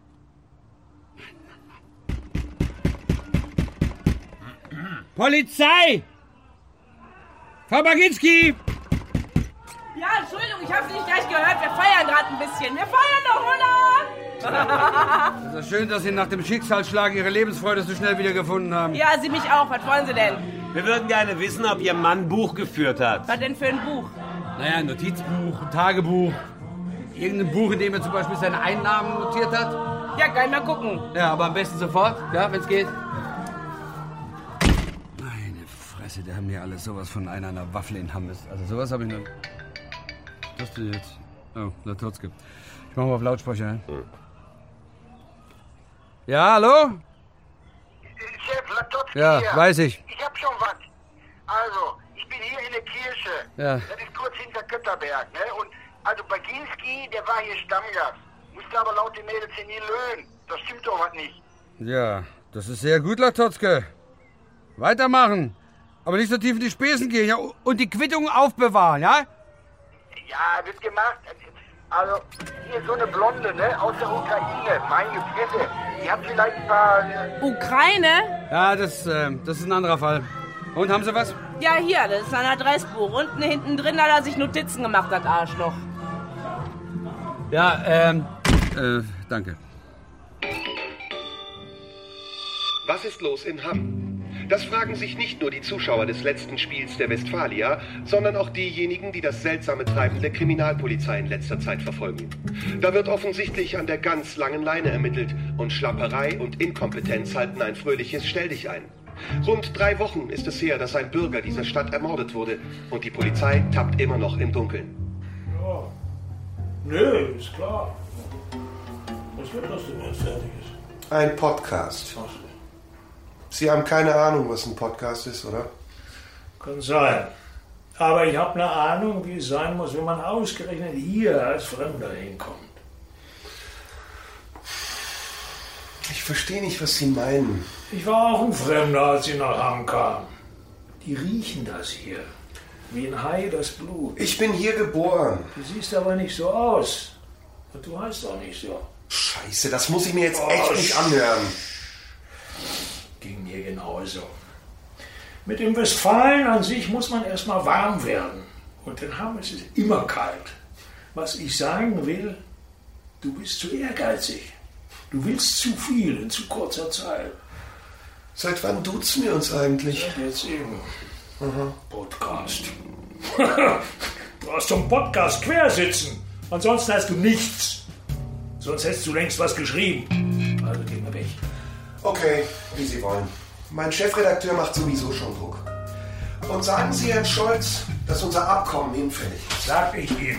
Polizei! Frau Baginski! Ja, Entschuldigung, ich hab's nicht gleich gehört. Wir feiern gerade ein bisschen. Wir feiern doch, Hurra! Es ist schön, dass Sie nach dem Schicksalsschlag Ihre Lebensfreude so schnell wiedergefunden haben. Ja, Sie mich auch. Was wollen Sie denn? Wir würden gerne wissen, ob Ihr Mann Buch geführt hat. Was denn für ein Buch? Naja, ein Notizbuch, ein Tagebuch. Irgendein Buch, in dem er zum Beispiel seine Einnahmen notiert hat. Ja, kann ich mal gucken. Ja, aber am besten sofort, ja, wenn's geht. Meine Fresse, der haben hier alles sowas von einer, einer Waffel in Hammes. Also sowas habe ich noch... Was ist denn jetzt? Oh, Latotzke. Ich mach mal auf Lautsprecher. Hm. Ja, hallo? Chef, Latotzki Ja, hier. weiß ich. Ich hab schon was. Also, ich bin hier in der Kirche. Ja. Das ist kurz hinter Götterberg, ne? Und also Baginski, der war hier Stammgast. Musste aber laut den Mädels hier nie löhnen. Das stimmt doch was nicht. Ja, das ist sehr gut, Latotzke. Weitermachen. Aber nicht so tief in die Spesen gehen, ja? Und die Quittung aufbewahren, ja? Ja, wird gemacht. Also, hier so eine Blonde, ne? Aus der Ukraine. Meine Fresse. Die hat vielleicht ein paar... Äh Ukraine? Ja, das, äh, das ist ein anderer Fall. Und, haben Sie was? Ja, hier, das ist ein Adressbuch. Unten hinten drin hat er sich Notizen gemacht, das Arschloch. Ja, ähm... Äh, danke. Was ist los in Hamm? Das fragen sich nicht nur die Zuschauer des letzten Spiels der Westfalia, sondern auch diejenigen, die das seltsame Treiben der Kriminalpolizei in letzter Zeit verfolgen. Da wird offensichtlich an der ganz langen Leine ermittelt und Schlamperei und Inkompetenz halten ein fröhliches Stelldichein. Rund drei Wochen ist es her, dass ein Bürger dieser Stadt ermordet wurde und die Polizei tappt immer noch im Dunkeln. Ja. Nö, ist klar. Was wird das denn, wenn es fertig ist? Ein Podcast. Sie haben keine Ahnung, was ein Podcast ist, oder? Kann sein. Aber ich habe eine Ahnung, wie es sein muss, wenn man ausgerechnet hier als Fremder hinkommt. Ich verstehe nicht, was Sie meinen. Ich war auch ein Fremder, als ich nach Hamm kam. Die riechen das hier. Wie ein Hai das Blut. Ich bin hier geboren. Du siehst aber nicht so aus. Und du heißt auch nicht so. Scheiße, das muss ich mir jetzt Oh, echt nicht anhören. Ging mir genauso. Mit dem Westfalen an sich muss man erstmal warm werden. Und in Hamm ist es immer kalt. Was ich sagen will, du bist zu ehrgeizig. Du willst zu viel in zu kurzer Zeit. Seit wann duzen wir uns eigentlich? Jetzt eben. Aha. Podcast. Du hast zum Podcast quersitzen. Ansonsten hast du nichts. Sonst hättest du längst was geschrieben. Also geh mal weg. Okay, wie Sie wollen. Mein Chefredakteur macht sowieso schon Druck. Und sagen Sie, Herrn Scholz, dass unser Abkommen hinfällig ist. Sag ich ihm.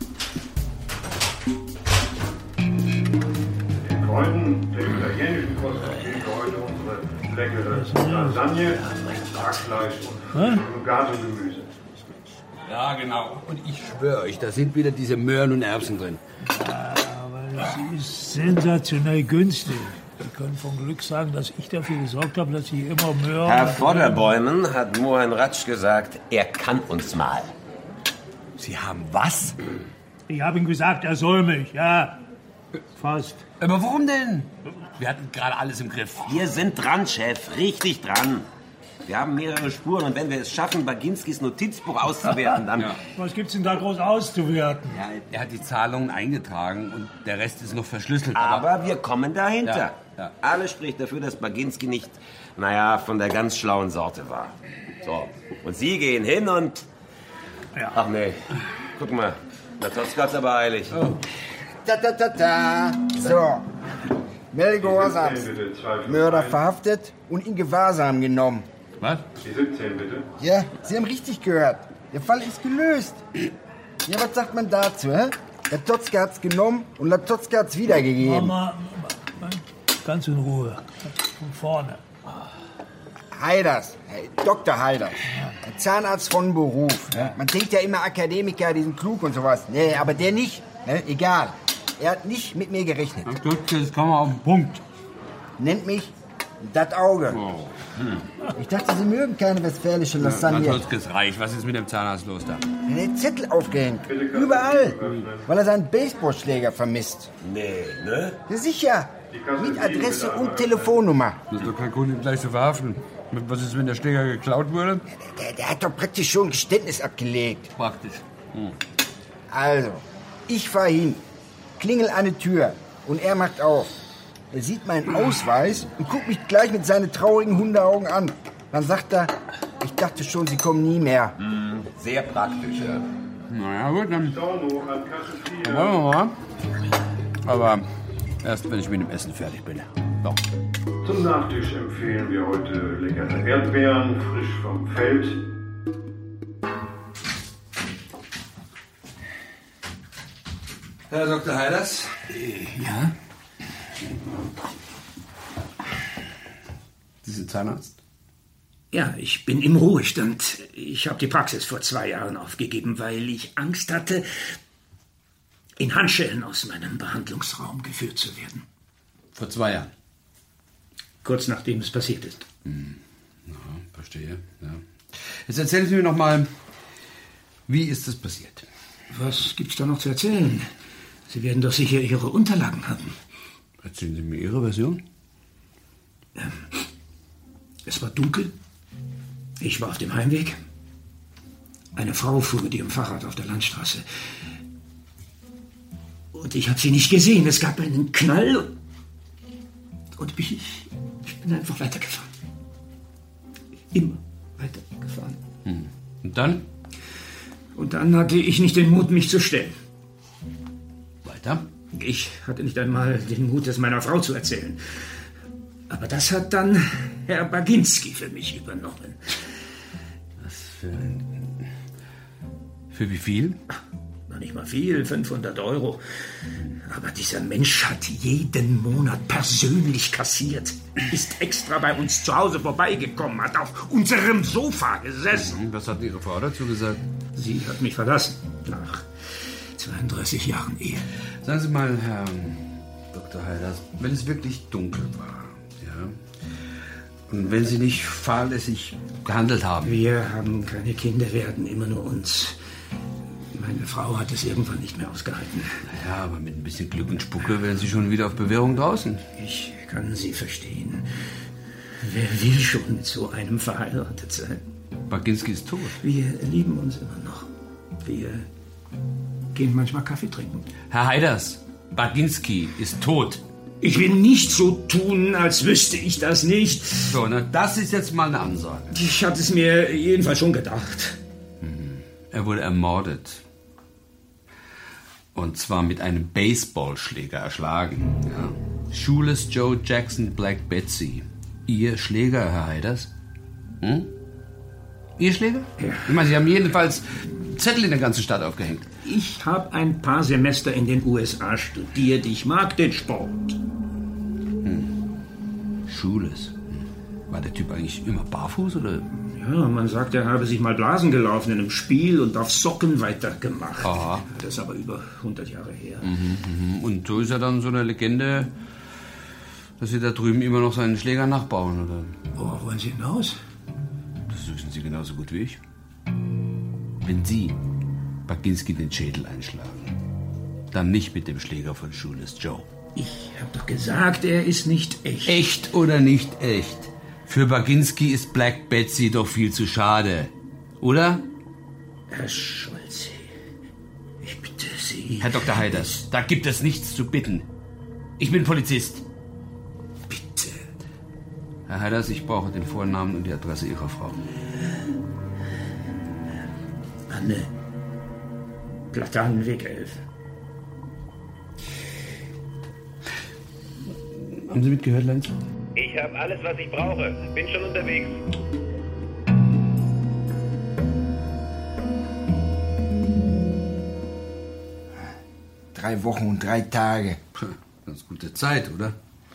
Den Freunden der italienischen Kost empfehlen wir heute unsere leckere Lasagne, Hackfleisch und Nugato-Gemüse. Ja, genau. Und ich schwöre euch, da sind wieder diese Möhren und Erbsen drin. Ja, aber das ist sensationell günstig. Sie können von Glück sagen, dass ich dafür gesorgt habe, dass Sie immer Möhren... Herr Vorderbäumen hat Mohan Ratsch gesagt, er kann uns mal. Sie haben was? Ich habe ihm gesagt, er soll mich, ja. Fast. Aber warum denn? Wir hatten gerade alles im Griff. Wir sind dran, Chef, richtig dran. Wir haben mehrere Spuren und wenn wir es schaffen, Baginskis Notizbuch auszuwerten, dann... Ja. Was gibt's denn da groß auszuwerten? Ja, er hat die Zahlungen eingetragen und der Rest ist noch verschlüsselt. Aber, aber wir kommen dahinter. Ja, ja. Alles spricht dafür, dass Baginski nicht, naja, von der ganz schlauen Sorte war. So, und Sie gehen hin und... Ja. Ach nee, guck mal, Natotzka hat's aber eilig. Oh. Da, da, da, da. So. Melde Gehorsams. Mörder verhaftet und in Gewahrsam genommen. Was? Die siebzehn, bitte. Ja, Sie haben richtig gehört. Der Fall ist gelöst. Ja, was sagt man dazu, hä? Latotzka hat's genommen und Latotzka hat's wiedergegeben. Mama, Mama, ganz in Ruhe. Von vorne. Heiders, hey, Doktor Heiders. Ein Zahnarzt von Beruf. Ja. Man denkt ja immer, Akademiker, die sind klug und sowas. Nee, aber der nicht. Ne? Egal. Er hat nicht mit mir gerechnet. Das kann man auf den Punkt. Nennt mich das Auge. Oh. Hm. Ich dachte, Sie mögen keine westfälische Lasagne. Natotzka ist reich. Was ist mit dem Zahnarzt los da? Er hat Zettel aufgehängt. Überall. Weil er seinen Baseballschläger vermisst. Nee, ne? Ja, sicher. Mit Adresse und Telefonnummer. Das ist doch kein Grund, ihn gleich zu verhaften. Was ist, wenn der Schläger geklaut wurde? Der, der hat doch praktisch schon Geständnis abgelegt. Praktisch. Hm. Also, ich fahr hin, klingel an die Tür und er macht auf. Er sieht meinen Ausweis und guckt mich gleich mit seinen traurigen Hundeaugen an. Dann sagt er, ich dachte schon, Sie kommen nie mehr. Hm, sehr praktisch, ja. Naja, gut, dann, dann wollen wir mal. Aber erst, wenn ich mit dem Essen fertig bin. So. Zum Nachtisch empfehlen wir heute leckere Erdbeeren, frisch vom Feld. Herr Doktor Heiders? Ja? Sie sind Zahnarzt? Ja, ich bin im Ruhestand. Ich habe die Praxis vor zwei Jahren aufgegeben, weil ich Angst hatte, in Handschellen aus meinem Behandlungsraum geführt zu werden. Vor zwei Jahren? Kurz nachdem es passiert ist. Hm. Ja, verstehe. Ja. Jetzt erzählen Sie mir noch mal, wie ist das passiert? Was gibt's da noch zu erzählen? Sie werden doch sicher Ihre Unterlagen haben. Erzählen Sie mir Ihre Version? Ähm, es war dunkel. Ich war auf dem Heimweg. Eine Frau fuhr mit ihrem Fahrrad auf der Landstraße. Und ich habe sie nicht gesehen. Es gab einen Knall. Und ich, ich bin einfach weitergefahren. Immer weitergefahren. Hm. Und dann? Und dann hatte ich nicht den Mut, mich zu stellen. Weiter? Ich hatte nicht einmal den Mut, es meiner Frau zu erzählen. Aber das hat dann Herr Baginski für mich übernommen. Was für... Für wie viel? Noch nicht mal viel, fünfhundert Euro. Aber dieser Mensch hat jeden Monat persönlich kassiert. Ist extra bei uns zu Hause vorbeigekommen, hat auf unserem Sofa gesessen. Was hat Ihre Frau dazu gesagt? Sie hat mich verlassen, nach zweiunddreißig Jahren Ehe. Sagen Sie mal, Herr Doktor Heiders, wenn es wirklich dunkel war, ja, und wenn Sie nicht fahrlässig gehandelt haben. Wir haben keine Kinder, wir hatten immer nur uns. Meine Frau hat es irgendwann nicht mehr ausgehalten. Naja, aber mit ein bisschen Glück und Spucke wären Sie schon wieder auf Bewährung draußen. Ich kann Sie verstehen. Wer will schon mit so einem verheiratet sein? Baginski ist tot. Wir lieben uns immer noch. Wir gehen manchmal Kaffee trinken. Herr Heiders, Baginski ist tot. Ich will nicht so tun, als wüsste ich das nicht. So, na, das ist jetzt mal eine Ansage. Ich hatte es mir jedenfalls schon gedacht. Er wurde ermordet. Und zwar mit einem Baseballschläger erschlagen. Ja. Shoeless Joe Jackson Black Betsy. Ihr Schläger, Herr Heiders? Hm? Ihr Schläger? Ja. Ich meine, Sie haben jedenfalls Zettel in der ganzen Stadt aufgehängt. Ich habe ein paar Semester in den U S A studiert. Ich mag den Sport. Hm. Shoeless. War der Typ eigentlich immer barfuß, oder? Ja, man sagt, er habe sich mal Blasen gelaufen in einem Spiel und auf Socken weitergemacht. Aha. Das ist aber über hundert Jahre her. Mhm, mhm. Und so ist er dann so eine Legende, dass Sie da drüben immer noch seinen Schläger nachbauen, oder? Worauf wollen Sie hinaus? Das wissen Sie genauso gut wie ich. Wenn Sie Baginski den Schädel einschlagen, dann nicht mit dem Schläger von Shoeless Joe. Ich habe doch gesagt, er ist nicht echt. Echt oder nicht echt? Für Baginski ist Black Betsy doch viel zu schade. Oder? Herr Scholze, ich bitte Sie. Herr Doktor Heiders, da gibt es nichts zu bitten. Ich bin Polizist. Bitte. Herr Heiders, ich brauche den Vornamen und die Adresse Ihrer Frau. Anne. Platanenweg elf. Haben Sie mitgehört, Lenz? Ich habe alles, was ich brauche. Bin schon unterwegs. Drei Wochen und drei Tage. Ganz gute Zeit, oder?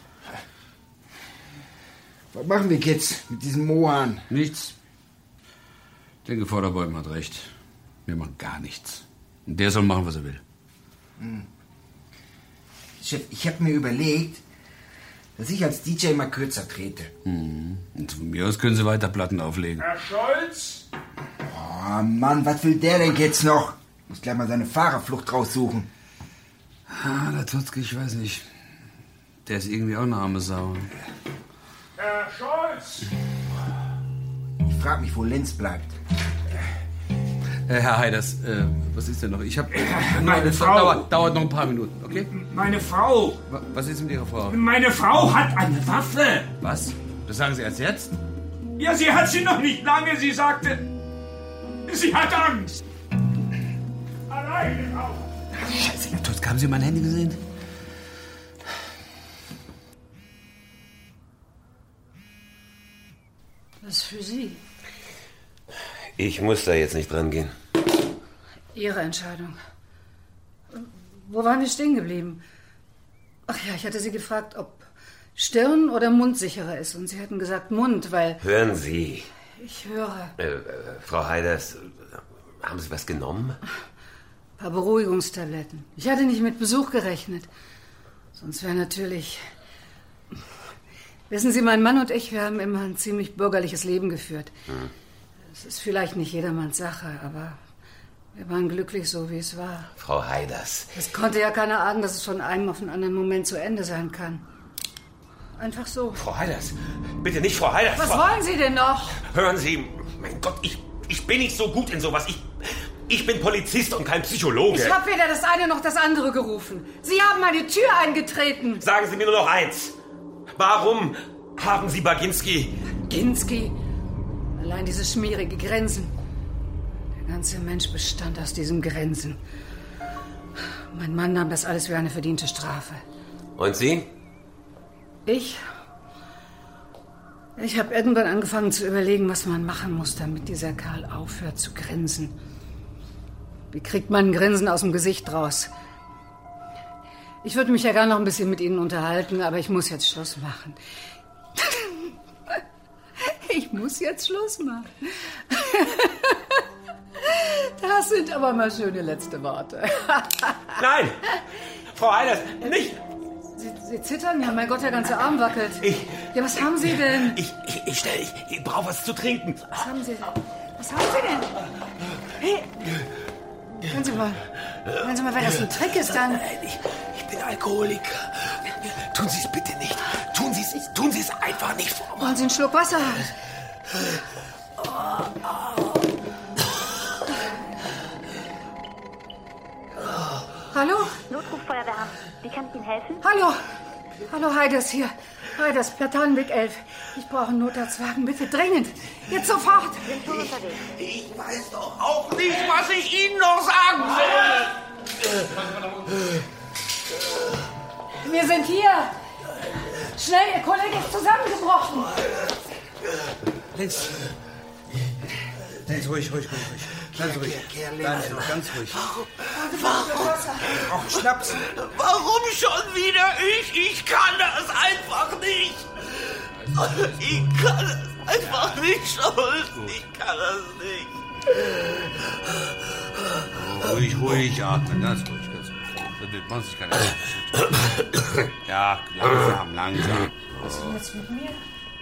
Was machen wir jetzt mit diesem Mohan? Nichts. Ich denke, Vorderbäumen hat recht. Wir machen gar nichts. Und der soll machen, was er will. Hm. Chef, ich habe mir überlegt, dass ich als D J mal kürzer trete. Mhm. Und von mir aus können Sie weiter Platten auflegen. Herr Scholz? Oh Mann, was will der denn jetzt noch? Muss gleich mal seine Fahrerflucht raussuchen. Ah, der Tutzke, ich weiß nicht. Der ist irgendwie auch eine arme Sau. Herr Scholz? Ich frag mich, wo Lenz bleibt. Äh, Herr Heiders, äh, was ist denn noch? Ich hab... Äh, meine das Frau... Dauert, dauert noch ein paar Minuten, okay? Meine Frau... Was ist mit Ihrer Frau? Meine Frau hat eine Waffe. Was? Das sagen Sie erst jetzt? Ja, sie hat sie noch nicht lange. Sie sagte, sie hat Angst. Alleine auf! Scheiße, Herr Tutzke, haben Sie mein Handy gesehen? Was für Sie? Ich muss da jetzt nicht dran gehen. Ihre Entscheidung. Wo waren wir stehen geblieben? Ach ja, ich hatte Sie gefragt, ob Stirn oder Mund sicherer ist. Und Sie hatten gesagt Mund, weil... Hören Sie. Ich höre. Äh, äh, Frau Heiders, haben Sie was genommen? Ein paar Beruhigungstabletten. Ich hatte nicht mit Besuch gerechnet. Sonst wäre natürlich... Wissen Sie, mein Mann und ich, wir haben immer ein ziemlich bürgerliches Leben geführt. Hm. Es ist vielleicht nicht jedermanns Sache, aber wir waren glücklich so, wie es war. Frau Heiders. Es konnte ja keiner ahnen, dass es von einem auf den anderen Moment zu Ende sein kann. Einfach so. Frau Heiders, bitte nicht, Frau Heiders. Was Frau... wollen Sie denn noch? Hören Sie, mein Gott, ich, ich bin nicht so gut in sowas. Ich, ich bin Polizist und kein Psychologe. Ich habe weder das eine noch das andere gerufen. Sie haben meine Tür eingetreten. Sagen Sie mir nur noch eins. Warum haben Sie Baginski... Baginski? Allein diese schmierige Grinsen. Der ganze Mensch bestand aus diesem Grinsen. Mein Mann nahm das alles wie eine verdiente Strafe. Und Sie? Ich? Ich habe irgendwann angefangen zu überlegen, was man machen muss, damit dieser Kerl aufhört zu grinsen. Wie kriegt man ein Grinsen aus dem Gesicht raus? Ich würde mich ja gerne noch ein bisschen mit Ihnen unterhalten, aber ich muss jetzt Schluss machen. Ich muss jetzt Schluss machen. Das sind aber mal schöne letzte Worte. Nein! Frau Heiders, nicht! Sie, Sie zittern? Ja, mein Gott, der ganze Arm wackelt. Ich... Ja, was haben Sie denn? Ich, ich, ich, stell, ich, ich brauche was zu trinken. Was haben Sie denn? Was haben Sie denn? Hey! Hören Sie mal. Hören Sie mal, wenn das ein Trick ist, dann... Ich, ich bin Alkoholiker. Tun Sie es bitte nicht. Tun Sie es, tun Sie es einfach nicht, Frau. Wollen Sie einen Schluck Wasser haben? Hallo? Notrufeuerwehr Hamm. Wie kann ich Ihnen helfen? Hallo? Hallo, Heiders hier. Heiders, Platanenweg elf. Ich brauche einen Notarztwagen, bitte dringend. Jetzt sofort. Sind schon unterwegs. Ich weiß doch auch nicht, was ich Ihnen noch sagen soll. Wir sind hier. Schnell, Ihr Kollege ist zusammengebrochen. Lenz. Lenz, ruhig, ruhig, ruhig, ruhig. Ganz ruhig. Ganz, ganz ruhig. Warum? Ach, Schnaps. Warum schon wieder ich? Ich kann das einfach nicht. Ich kann das einfach nicht, Scholz. Ich kann das nicht. Ruhig, ruhig atmen, ganz ruhig, ganz ruhig. Das muss ich keine Angst. Ja, langsam, langsam. Was ist denn jetzt mit mir?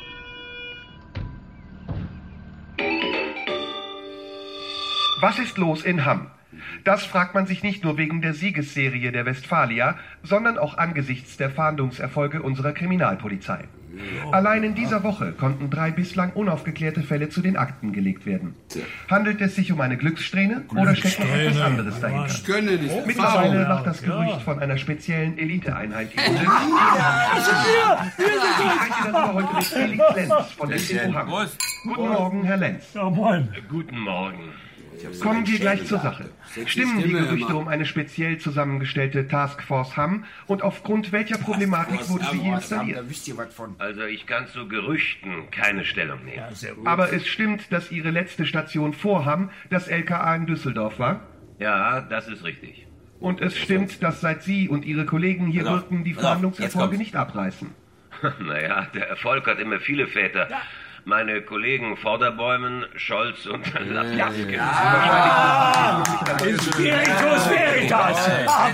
Was ist los in Hamm? Das fragt man sich nicht nur wegen der Siegesserie der Westfalia, sondern auch angesichts der Fahndungserfolge unserer Kriminalpolizei. Allein in dieser Woche konnten drei bislang unaufgeklärte Fälle zu den Akten gelegt werden. Handelt es sich um eine Glückssträhne oder steckt noch etwas anderes dahinter? Mittlerweile macht das Gerücht von einer speziellen Eliteeinheit die Runde. Ich spreche darüber heute mit Felix Lenz von der C O Hamm. Guten Morgen, Herr Lenz. Ja, moin. Guten Morgen. Kommen wir gleich zur Sache. Stimmen die Gerüchte um eine speziell zusammengestellte Taskforce Hamm und aufgrund welcher Problematik wurde sie hier installiert? Also ich kann zu Gerüchten keine Stellung nehmen. Aber es stimmt, dass Ihre letzte Station vor Hamm das L K A in Düsseldorf war? Ja, das ist richtig. Und es stimmt, dass seit Sie und Ihre Kollegen hier Pass auf, wirken, die pass auf, Fahndungserfolge jetzt nicht abreißen. Naja, der Erfolg hat immer viele Väter. Meine Kollegen Vorderbäumen, Scholz und Laplatzke. Ja! Spiritus Veritas!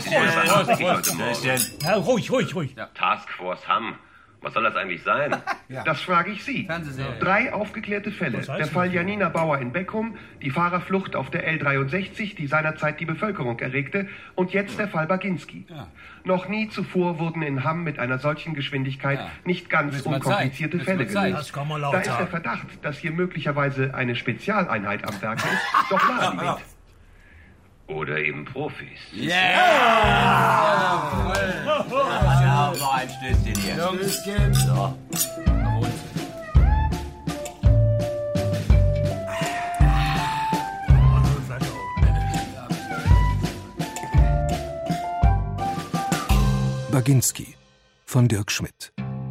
Ja, ruhig, ruhig, ruhig. Taskforce Hamm. Was soll das eigentlich sein? Das frage ich Sie. Drei aufgeklärte Fälle. Der Fall Janina Bauer in Beckum, die Fahrerflucht auf der L dreiundsechzig, die seinerzeit die Bevölkerung erregte, und jetzt der Fall Baginski. Noch nie zuvor wurden in Hamm mit einer solchen Geschwindigkeit nicht ganz unkomplizierte Fälle gelöst. Da ist der Verdacht, dass hier möglicherweise eine Spezialeinheit am Werk ist, doch naheliegend. Oder eben Profis. Ja! Yeah. Ja, noch ein Stößchen hier. Stößchen. So. Baginski von Dirk Schmidt.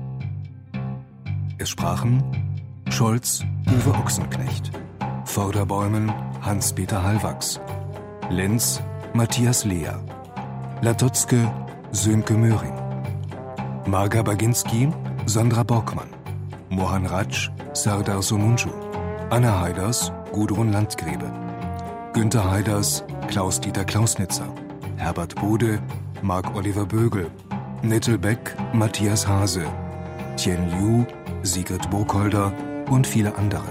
Es sprachen Scholz, Uwe Ochsenknecht, Vorderbäumen, Hans-Peter Hallwachs, Lenz, Matthias Lea, Latotzke, Sönke Möhring, Marga Baginski, Sandra Borkmann, Mohan Raj, Serdar Somuncu, Anna Heiders, Gudrun Landgrebe, Günther Heiders, Klaus-Dieter Klausnitzer, Herbert Bode, Marc-Oliver Bögel, Nettel Beck, Matthias Hase, Tien Liu, Sigrid Burkholder und viele andere.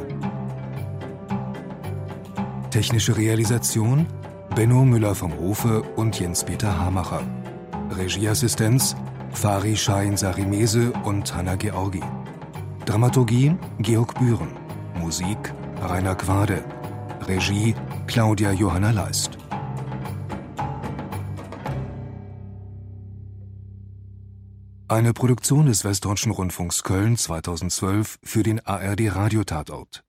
Technische Realisation Benno Müller vom Hofe und Jens-Peter Hamacher. Regieassistenz Fari Shahin Sarimese und Hanna Georgi. Dramaturgie Georg Bühren. Musik Rainer Quade. Regie Claudia Johanna Leist. Eine Produktion des Westdeutschen Rundfunks Köln zweitausendzwölf für den A R D Radiotatort.